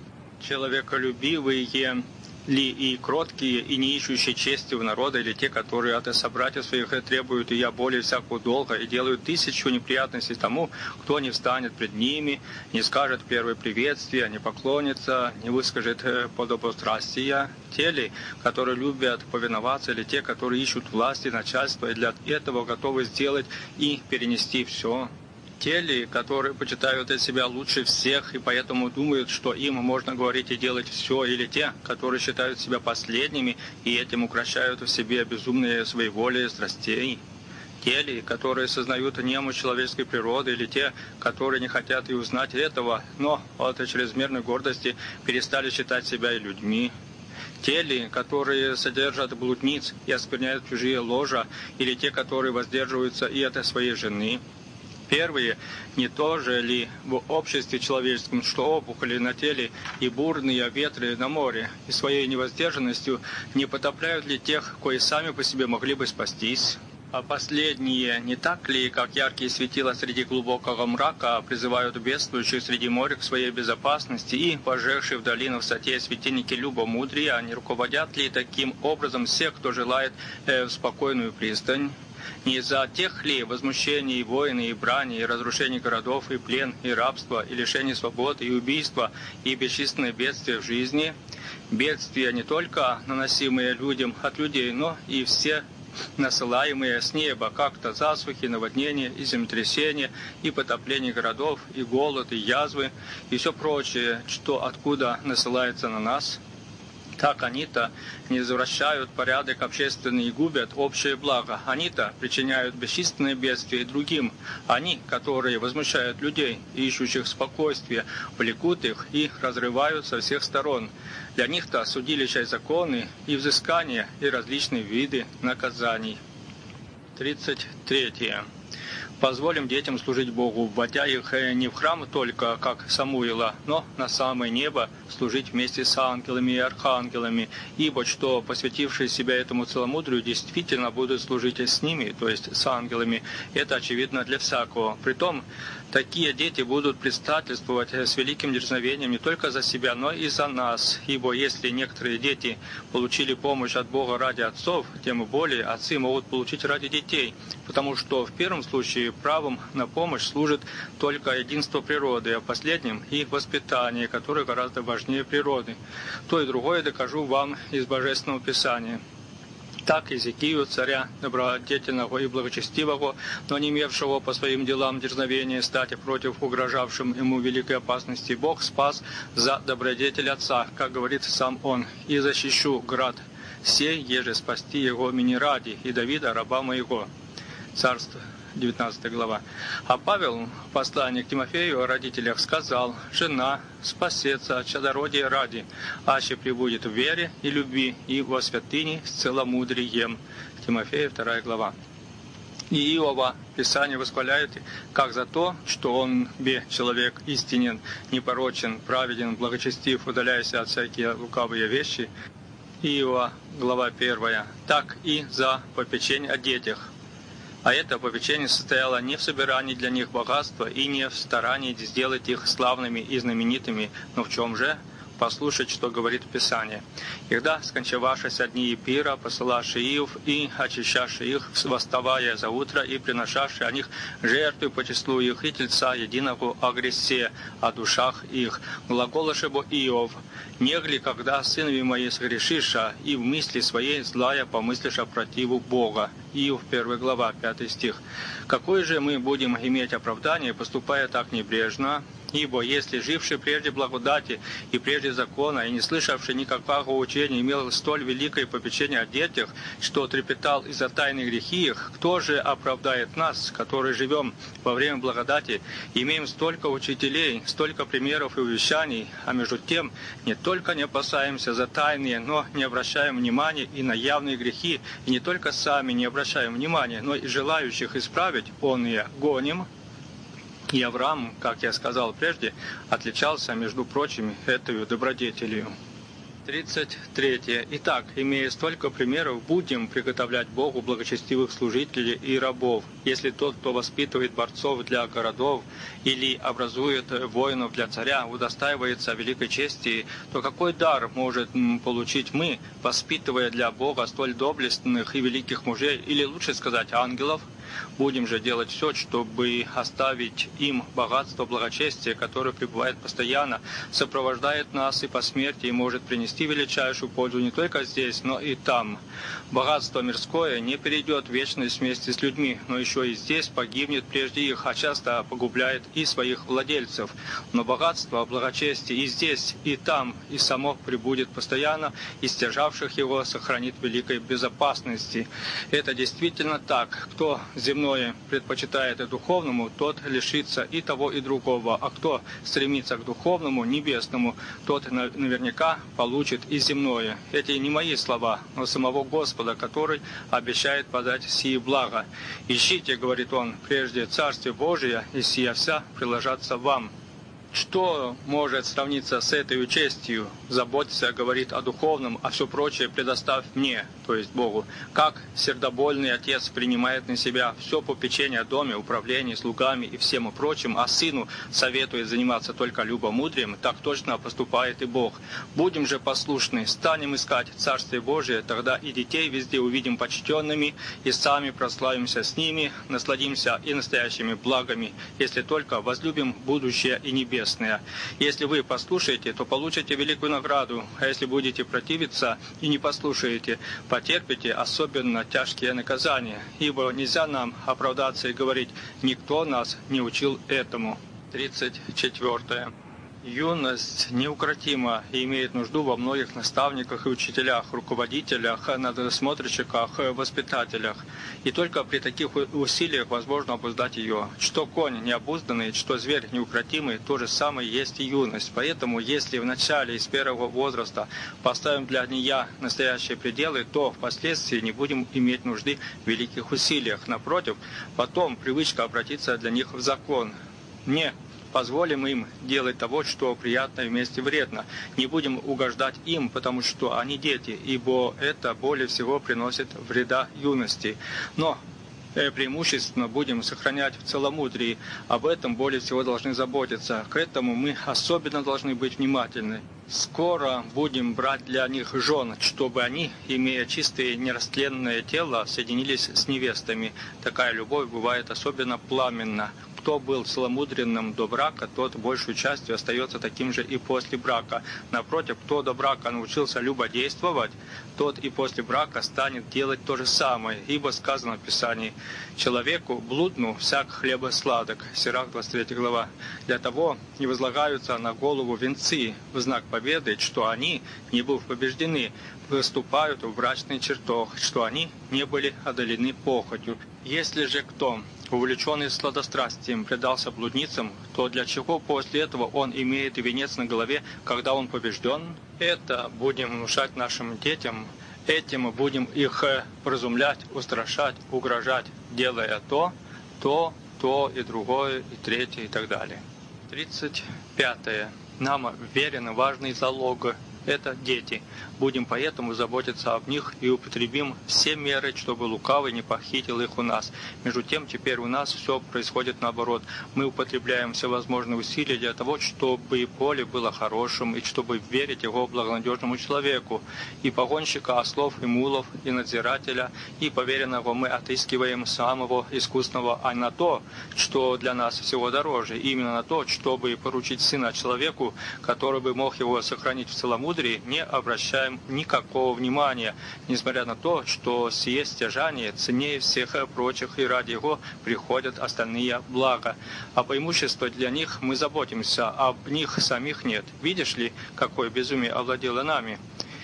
Человеколюбивые ли и кроткие, и не ищущие чести у народа, или те, которые от собратьев своих требуют и я более всякого долга, и делают тысячу неприятностей тому, кто не встанет пред ними, не скажет первое приветствие, не поклонится, не выскажет подобострастия? Те ли, которые любят повиноваться, или те, которые ищут власти, начальства, и для этого готовы сделать и перенести все? Те ли, которые почитают от себя лучше всех и поэтому думают, что им можно говорить и делать все, или те, которые считают себя последними и этим укращают в себе безумные своеволие страстей? Те ли, которые сознают немощь человеческой природы, или те, которые не хотят и узнать этого, но от чрезмерной гордости перестали считать себя и людьми? Те ли, которые содержат блудниц и оскверняют чужие ложа, или те, которые воздерживаются и от своей жены? Первые, не то же ли в обществе человеческом, что опухоли на теле и бурные ветры на море, и своей невоздержанностью не потопляют ли тех, кои сами по себе могли бы спастись? А последние, не так ли, как яркие светила среди глубокого мрака, призывают бедствующих среди моря к своей безопасности и, пожегшие в долину высоте светильники любомудрия, не руководят ли таким образом всех, кто желает э, в спокойную пристань? Не из-за тех ли возмущений, и войны, и брани, и разрушений городов, и плен, и рабства, и лишений свободы, и убийства, и бесчисленные бедствия в жизни? Бедствия не только наносимые людям от людей, но и все насылаемые с неба, как-то засухи, наводнения, и землетрясения, и потопление городов, и голод, и язвы, и все прочее, что откуда насылается на нас. Так они-то не извращают порядок общественный и губят общее благо. Они-то причиняют бесчисленные бедствия и другим. Они, которые возмущают людей, ищущих спокойствия, влекут их и разрывают со всех сторон. Для них-то судилища и законы, и взыскания, и различные виды наказаний. тридцать третье. Позволим детям служить Богу, вводя их не в храм только, как Самуила, но на самое небо служить вместе с ангелами и архангелами, ибо что посвятившие себя этому целомудрию действительно будут служить с ними, то есть с ангелами, это очевидно для всякого. Притом, такие дети будут предстательствовать с великим дерзновением не только за себя, но и за нас, ибо если некоторые дети получили помощь от Бога ради отцов, тем более отцы могут получить ради детей, потому что в первом случае правом на помощь служит только единство природы, а в последнем их воспитание, которое гораздо важнее природы. То и другое докажу вам из Божественного Писания. Так Иезекию, царя добродетельного и благочестивого, но не имевшего по своим делам дерзновения стать против угрожавшим ему великой опасности, Бог спас за добродетель отца, как говорит сам он, «И защищу град сей, еже спасти его мени ради, и Давида, раба моего». Царство, девятнадцатая глава. А Павел в послании к Тимофею о родителях сказал: «Жена спасется от чадородия ради, аще пребудет в вере и любви, и во святыне с целомудрием». Тимофея, вторая глава. И Иова Писание восхваляет как за то, что он, бе, человек истинен, непорочен, праведен, благочестив, удаляясь от всякие лукавые вещи. Иова, глава первая. Так и за попечение о детях. А это попечение состояло не в собирании для них богатства и не в старании сделать их славными и знаменитыми, но в чем же? Послушать, что говорит Писание. «Когда скончавшись дни пира, посылавши их и очищавши их, восставая за утро и приношавши о них жертвы по числу их и тельца единого о гресе, о душах их, глаголаше бо Иов, негли, когда сынови мои согрешиша, и в мысли своей злая помыслиша противу Бога». Иов, первая глава, пятый стих. «Какое же мы будем иметь оправдание, поступая так небрежно? Ибо если живший прежде благодати и прежде закона, и не слышавший никакого учения, имел столь великое попечение о детях, что трепетал из-за тайны грехи их, кто же оправдает нас, которые живем во время благодати, имеем столько учителей, столько примеров и увещаний, а между тем не только не опасаемся за тайные, но не обращаем внимания и на явные грехи, и не только сами не обращаем внимания, но и желающих исправить онные гоним». И Авраам, как я сказал прежде, отличался, между прочим, этой добродетелью. тридцать третье. Итак, имея столько примеров, будем приготовлять Богу благочестивых служителей и рабов. Если тот, кто воспитывает борцов для городов или образует воинов для царя, удостаивается великой чести, то какой дар может получить мы, воспитывая для Бога столь доблестных и великих мужей, или лучше сказать, ангелов? Будем же делать все, чтобы оставить им богатство благочестия, которое пребывает постоянно, сопровождает нас и по смерти, и может принести величайшую пользу не только здесь, но и там. Богатство мирское не перейдет в вечность вместе с людьми, но еще и здесь погибнет прежде их, а часто погубляет и своих владельцев. Но богатство благочестия и здесь, и там, и само пребудет постоянно, и стяжавших его сохранит в великой безопасности. Это действительно так. Кто земное предпочитает духовному, тот лишится и того, и другого, а кто стремится к духовному, небесному, тот наверняка получит и земное. Эти не мои слова, но самого Господа, который обещает подать сие благо. «Ищите, — говорит он, — прежде Царствие Божие, и сия вся приложатся вам». Что может сравниться с этой честью? Заботься, говорит, о духовном, а все прочее предоставь мне, то есть Богу. Как сердобольный отец принимает на себя все попечение о доме, управлении слугами и всем прочим, а сыну советует заниматься только любомудрием, так точно поступает и Бог. Будем же послушны, станем искать Царствие Божие, тогда и детей везде увидим почтенными, и сами прославимся с ними, насладимся и настоящими благами, если только возлюбим будущее и небесное. Если вы послушаете, то получите великую награду, а если будете противиться и не послушаете, потерпите особенно тяжкие наказания, ибо нельзя нам оправдаться и говорить: «Никто нас не учил этому». тридцать четвёртое. Юность неукротима и имеет нужду во многих наставниках и учителях, руководителях, надсмотрщиках, воспитателях. И только при таких усилиях возможно обуздать ее. Что конь необузданный, что зверь неукротимый, то же самое есть и юность. Поэтому, если в начале, из первого возраста, поставим для нее настоящие пределы, то впоследствии не будем иметь нужды в великих усилиях. Напротив, потом привычка обратится для них в закон. Не позволим им делать того, что приятно и вместе вредно. Не будем угождать им, потому что они дети, ибо это более всего приносит вреда юности. Но преимущественно будем сохранять в целомудрии. Об этом более всего должны заботиться. К этому мы особенно должны быть внимательны. Скоро будем брать для них жен, чтобы они, имея чистое нерастленное тело, соединились с невестами. Такая любовь бывает особенно пламенна. Кто был целомудренным до брака, тот большую частью остается таким же и после брака. Напротив, кто до брака научился любодействовать, тот и после брака станет делать то же самое. Ибо сказано в Писании: «Человеку блудну всяк хлеба сладок». Сирах, двадцать третья глава. Для того не возлагаются на голову венцы в знак победы, что они, не быв побеждены, выступают в брачный чертог, что они не были одолены похотью. Если же кто, увлеченный сладострастием, предался блудницам, то для чего после этого он имеет венец на голове, когда он побежден? Это будем внушать нашим детям, этим будем их вразумлять, устрашать, угрожать, делая то, то, то и другое, и третье, и так далее. тридцать пятое. Нам верен важный залог. Это дети. Будем поэтому заботиться об них и употребим все меры, чтобы лукавый не похитил их у нас. Между тем, теперь у нас все происходит наоборот. Мы употребляем всевозможные усилия для того, чтобы и поле было хорошим, и чтобы верить его благонадежному человеку. И погонщика ослов и мулов, и надзирателя, и поверенного мы отыскиваем самого искусного, а на то, что для нас всего дороже, именно на то, чтобы поручить сына человеку, который бы мог его сохранить в целомудрии, не обращаем никакого внимания, несмотря на то, что сие стяжание ценнее всех прочих, и ради его приходят остальные блага. Об преимуществе для них мы заботимся, об них самих нет. Видишь ли, какое безумие овладело нами?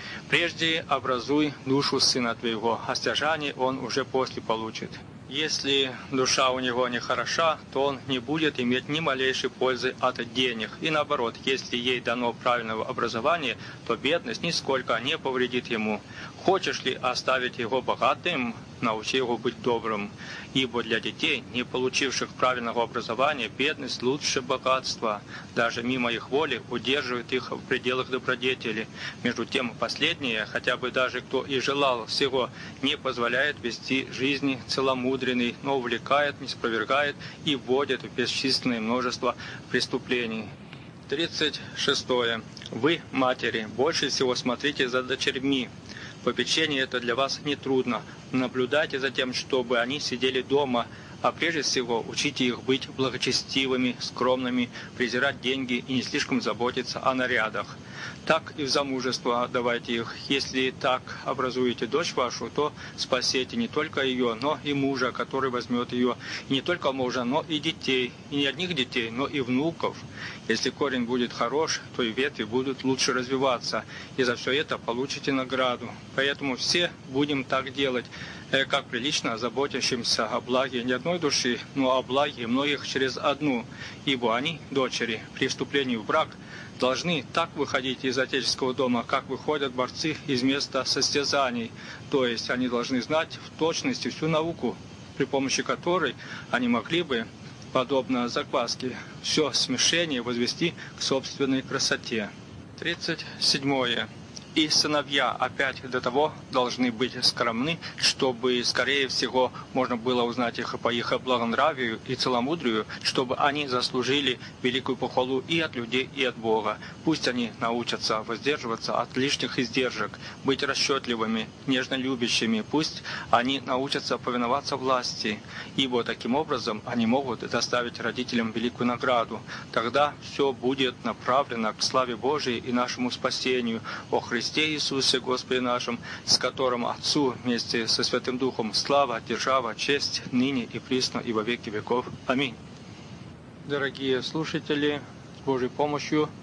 Прежде образуй душу сына твоего, а стяжание он уже после получит. Если душа у него не хороша, то он не будет иметь ни малейшей пользы от денег. И наоборот, если ей дано правильного образования, то бедность нисколько не повредит ему. Хочешь ли оставить его богатым, научи его быть добрым. Ибо для детей, не получивших правильного образования, бедность лучше богатства. Даже мимо их воли удерживает их в пределах добродетели. Между тем, последнее, хотя бы даже кто и желал всего, не позволяет вести жизни целомудренной, но увлекает, не спровергает и вводит в бесчисленное множество преступлений. тридцать шестое. Вы, матери, больше всего смотрите за дочерьми. Попечение это для вас нетрудно. Наблюдайте за тем, чтобы они сидели дома, а прежде всего учите их быть благочестивыми, скромными, презирать деньги и не слишком заботиться о нарядах. Так и в замужество отдавайте их. Если так образуете дочь вашу, то спасете не только ее, но и мужа, который возьмет ее, и не только мужа, но и детей, и не одних детей, но и внуков. Если корень будет хорош, то и ветви будут лучше развиваться, и за все это получите награду. Поэтому все будем так делать, как прилично заботящимся о благе не одной души, но о благе многих через одну, ибо они, дочери, при вступлении в брак, должны так выходить из отеческого дома, как выходят борцы из места состязаний, то есть они должны знать в точности всю науку, при помощи которой они могли бы, подобно закваске, все смешение возвести к собственной красоте. тридцать седьмое. И сыновья опять до того должны быть скромны, чтобы, скорее всего, можно было узнать их по их благонравию и целомудрию, чтобы они заслужили великую похвалу и от людей, и от Бога. Пусть они научатся воздерживаться от лишних издержек, быть расчетливыми, нежно любящими. Пусть они научатся повиноваться власти, ибо таким образом они могут доставить родителям великую награду. Тогда все будет направлено к славе Божией и нашему спасению. О Христе Иисусе Господе нашим, с которым Отцу вместе со Святым Духом слава, держава, честь, ныне и присно и во веки веков. Аминь. Дорогие слушатели, с Божьей помощью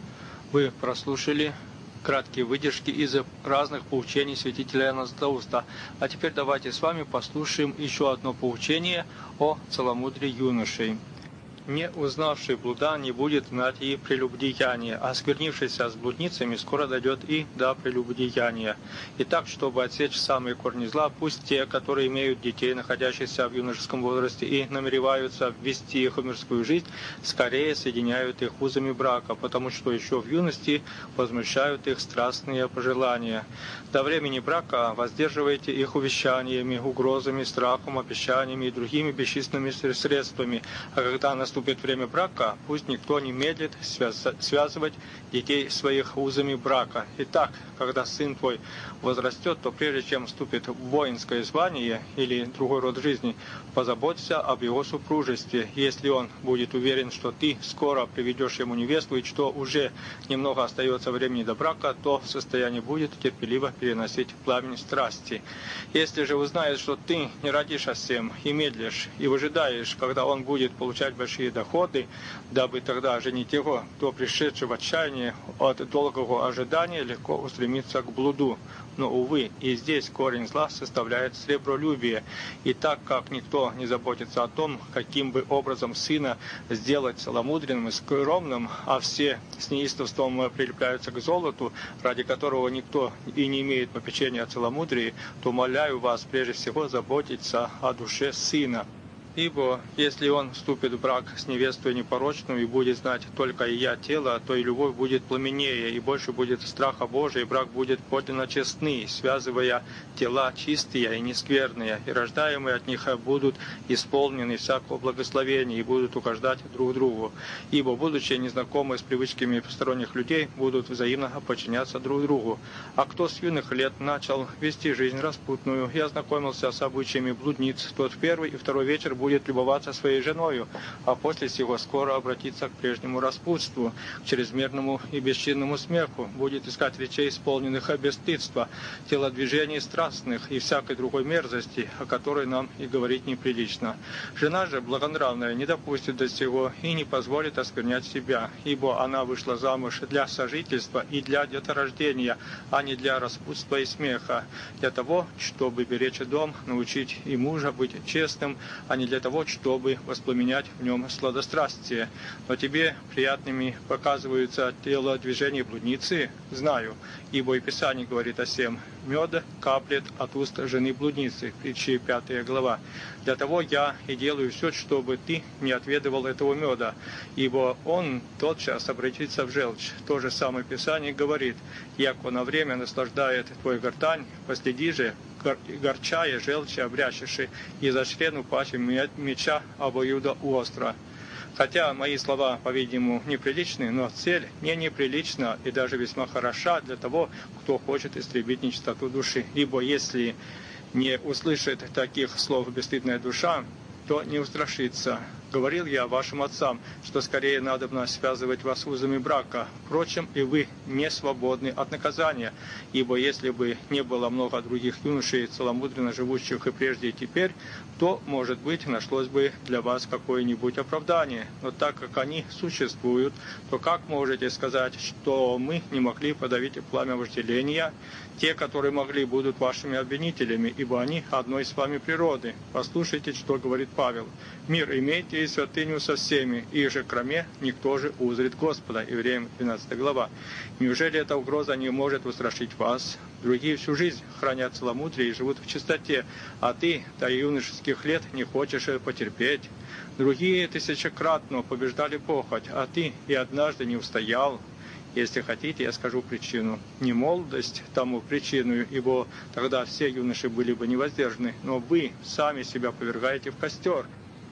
Вы прослушали краткие выдержки из разных поучений святителя Иоанна Златоуста. А теперь давайте с вами послушаем еще одно поучение о целомудрии юношей. «Не узнавший блуда не будет знать и прелюбодеяния, а осквернившийся с блудницами скоро дойдет и до прелюбодеяния. Итак, чтобы отсечь самые корни зла, пусть те, которые имеют детей, находящихся в юношеском возрасте, и намереваются ввести их в мирскую жизнь, скорее соединяют их узами брака, потому что еще в юности возмущают их страстные пожелания. До времени брака воздерживайте их увещаниями, угрозами, страхом, обещаниями и другими бесчисленными средствами, а когда наступит Наступит время брака, пусть никто не медлит связывать детей своих узами брака. Итак, когда сын твой возрастет, то прежде чем вступит в воинское звание или другой род жизни, позаботься об его супружестве. Если он будет уверен, что ты скоро приведешь ему невесту и что уже немного остается времени до брака, то в состоянии будет терпеливо переносить пламень страсти. Если же узнает, что ты не родишь о всем и медлишь, и выжидаешь, когда он будет получать большие доходы, дабы тогда женить его, то пришедший в отчаяние от долгого ожидания легко устремится к блуду. Но, увы, и здесь корень зла составляет сребролюбие. И так как никто не заботится о том, каким бы образом сына сделать целомудренным и скромным, а все с неистовством прилепляются к золоту, ради которого никто и не имеет попечения о целомудрии, то умоляю вас прежде всего заботиться о душе сына. Ибо если он вступит в брак с невестой непорочную и будет знать только ее тело, то и любовь будет пламеннее, и больше будет страха Божия, и брак будет подлинно честный, связывая тела чистые и нескверные, и рождаемые от них будут исполнены всякого благословения и будут угождать друг другу. Ибо, будучи незнакомы с привычками посторонних людей, будут взаимно подчиняться друг другу. А кто с юных лет начал вести жизнь распутную и ознакомился с обычаями блудниц, тот в первый и второй вечер будет будет любоваться своей женою, а после сего скоро обратиться к прежнему распутству, к чрезмерному и бесчинному смеху, будет искать речей, исполненных бесстыдства, телодвижений страстных и всякой другой мерзости, о которой нам и говорить неприлично. Жена же благонравная не допустит до сего и не позволит осквернять себя, ибо она вышла замуж для сожительства и для деторождения, а не для распутства и смеха, для того, чтобы беречь дом, научить и мужа быть честным, а не для того, чтобы воспламенять в нем сладострастие. Но тебе приятными показываются телодвижения блудницы? Знаю, ибо и Писание говорит о сем. Мед каплет от уст жены блудницы. Притчи пятая глава. Для того я и делаю все, чтобы ты не отведывал этого меда, ибо он тотчас обратится в желчь. То же самое Писание говорит: яко на время наслаждает твой гортань, последи же, горчая желчи обрящеши, и за чрену паче меча обоюда остро. Хотя мои слова, по-видимому, неприличны, но цель не неприлична и даже весьма хороша для того, кто хочет истребить нечистоту души. Ибо если не услышит таких слов бесстыдная душа, то не устрашится. Говорил я вашим отцам, что скорее надобно связывать вас узами брака. Впрочем, и вы не свободны от наказания, ибо если бы не было много других юношей, целомудренно живущих и прежде, и теперь, то, может быть, нашлось бы для вас какое-нибудь оправдание. Но так как они существуют, то как можете сказать, что мы не могли подавить пламя вожделения? Те, которые могли, будут вашими обвинителями, ибо они одной с вами природы. Послушайте, что говорит Павел. «Мир имейте и святыню со всеми, и же кроме никто же узрит Господа». Евреям двенадцатая глава. Неужели эта угроза не может устрашить вас? Другие всю жизнь хранят целомудрие и живут в чистоте, а ты до юношеских лет не хочешь потерпеть. Другие тысячекратно побеждали похоть, а ты и однажды не устоял. Если хотите, я скажу причину. Не молодость тому причину, ибо тогда все юноши были бы невоздержаны, но вы сами себя повергаете в костер.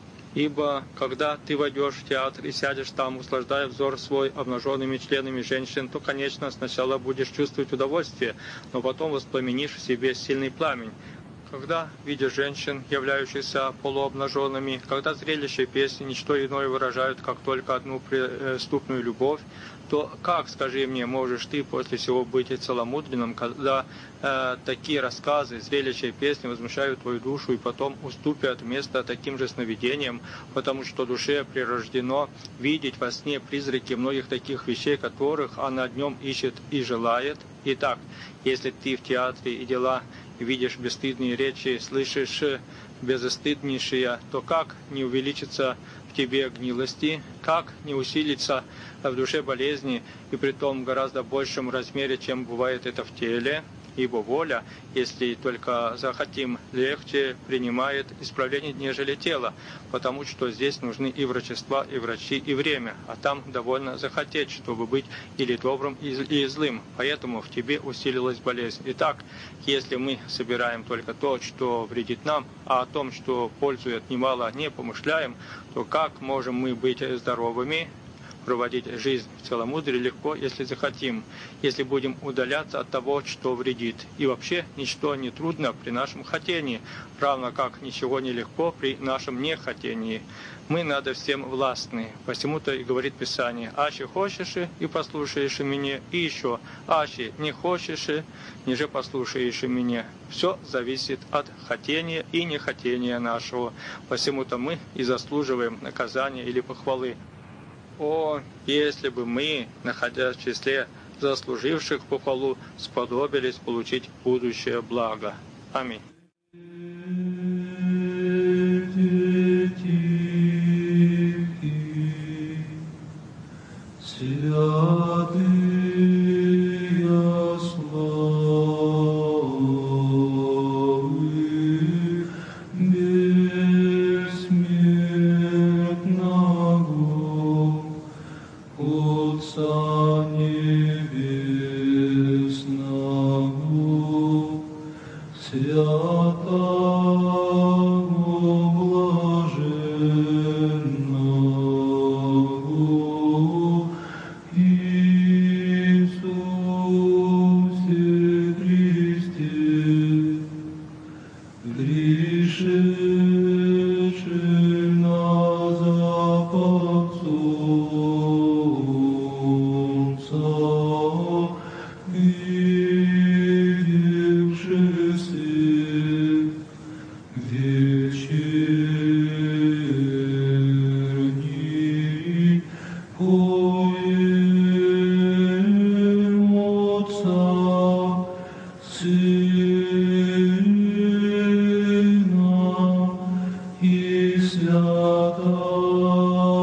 Ибо когда ты войдешь в театр и сядешь там, услаждая взор свой обнаженными членами женщин, то, конечно, сначала будешь чувствовать удовольствие, но потом воспламенишь в себе сильный пламень, когда видишь женщин, являющихся полуобнаженными, когда зрелище песни ничто иное выражают, как только одну преступную любовь, то как, скажи мне, можешь ты после всего быть целомудренным, когда э, такие рассказы, зрелища и песни возмущают твою душу и потом уступят место таким же сновидениям, потому что душе прирождено видеть во сне призраки многих таких вещей, которых она днем ищет и желает. Итак, если ты в театре и дела видишь бесстыдные речи, слышишь безстыднейшие, то как не увеличится в тебе гнилости, как не усилится в душе болезни, и притом в гораздо большем размере, чем бывает это в теле, ибо воля, если только захотим, легче принимает исправление, нежели тело, потому что здесь нужны и врачества, и врачи, и время, а там довольно захотеть, чтобы быть или добрым, или злым, поэтому в тебе усилилась болезнь. Итак, если мы собираем только то, что вредит нам, а о том, что пользует немало, не помышляем, то как можем мы быть здоровыми, проводить жизнь в целомудрии легко, если захотим, если будем удаляться от того, что вредит. И вообще ничто не трудно при нашем хотении, равно как ничего не легко при нашем нехотении. Мы надо всем властны. Посему-то и говорит Писание: «Аще хочешь и послушаешь меня», и еще: «Аще не хочешь, ниже послушаешь меня». Все зависит от хотения и нехотения нашего. Посему-то мы и заслуживаем наказания или похвалы. О, если бы мы, находясь в числе заслуживших похвалу, сподобились получить будущее благо. Аминь. Святого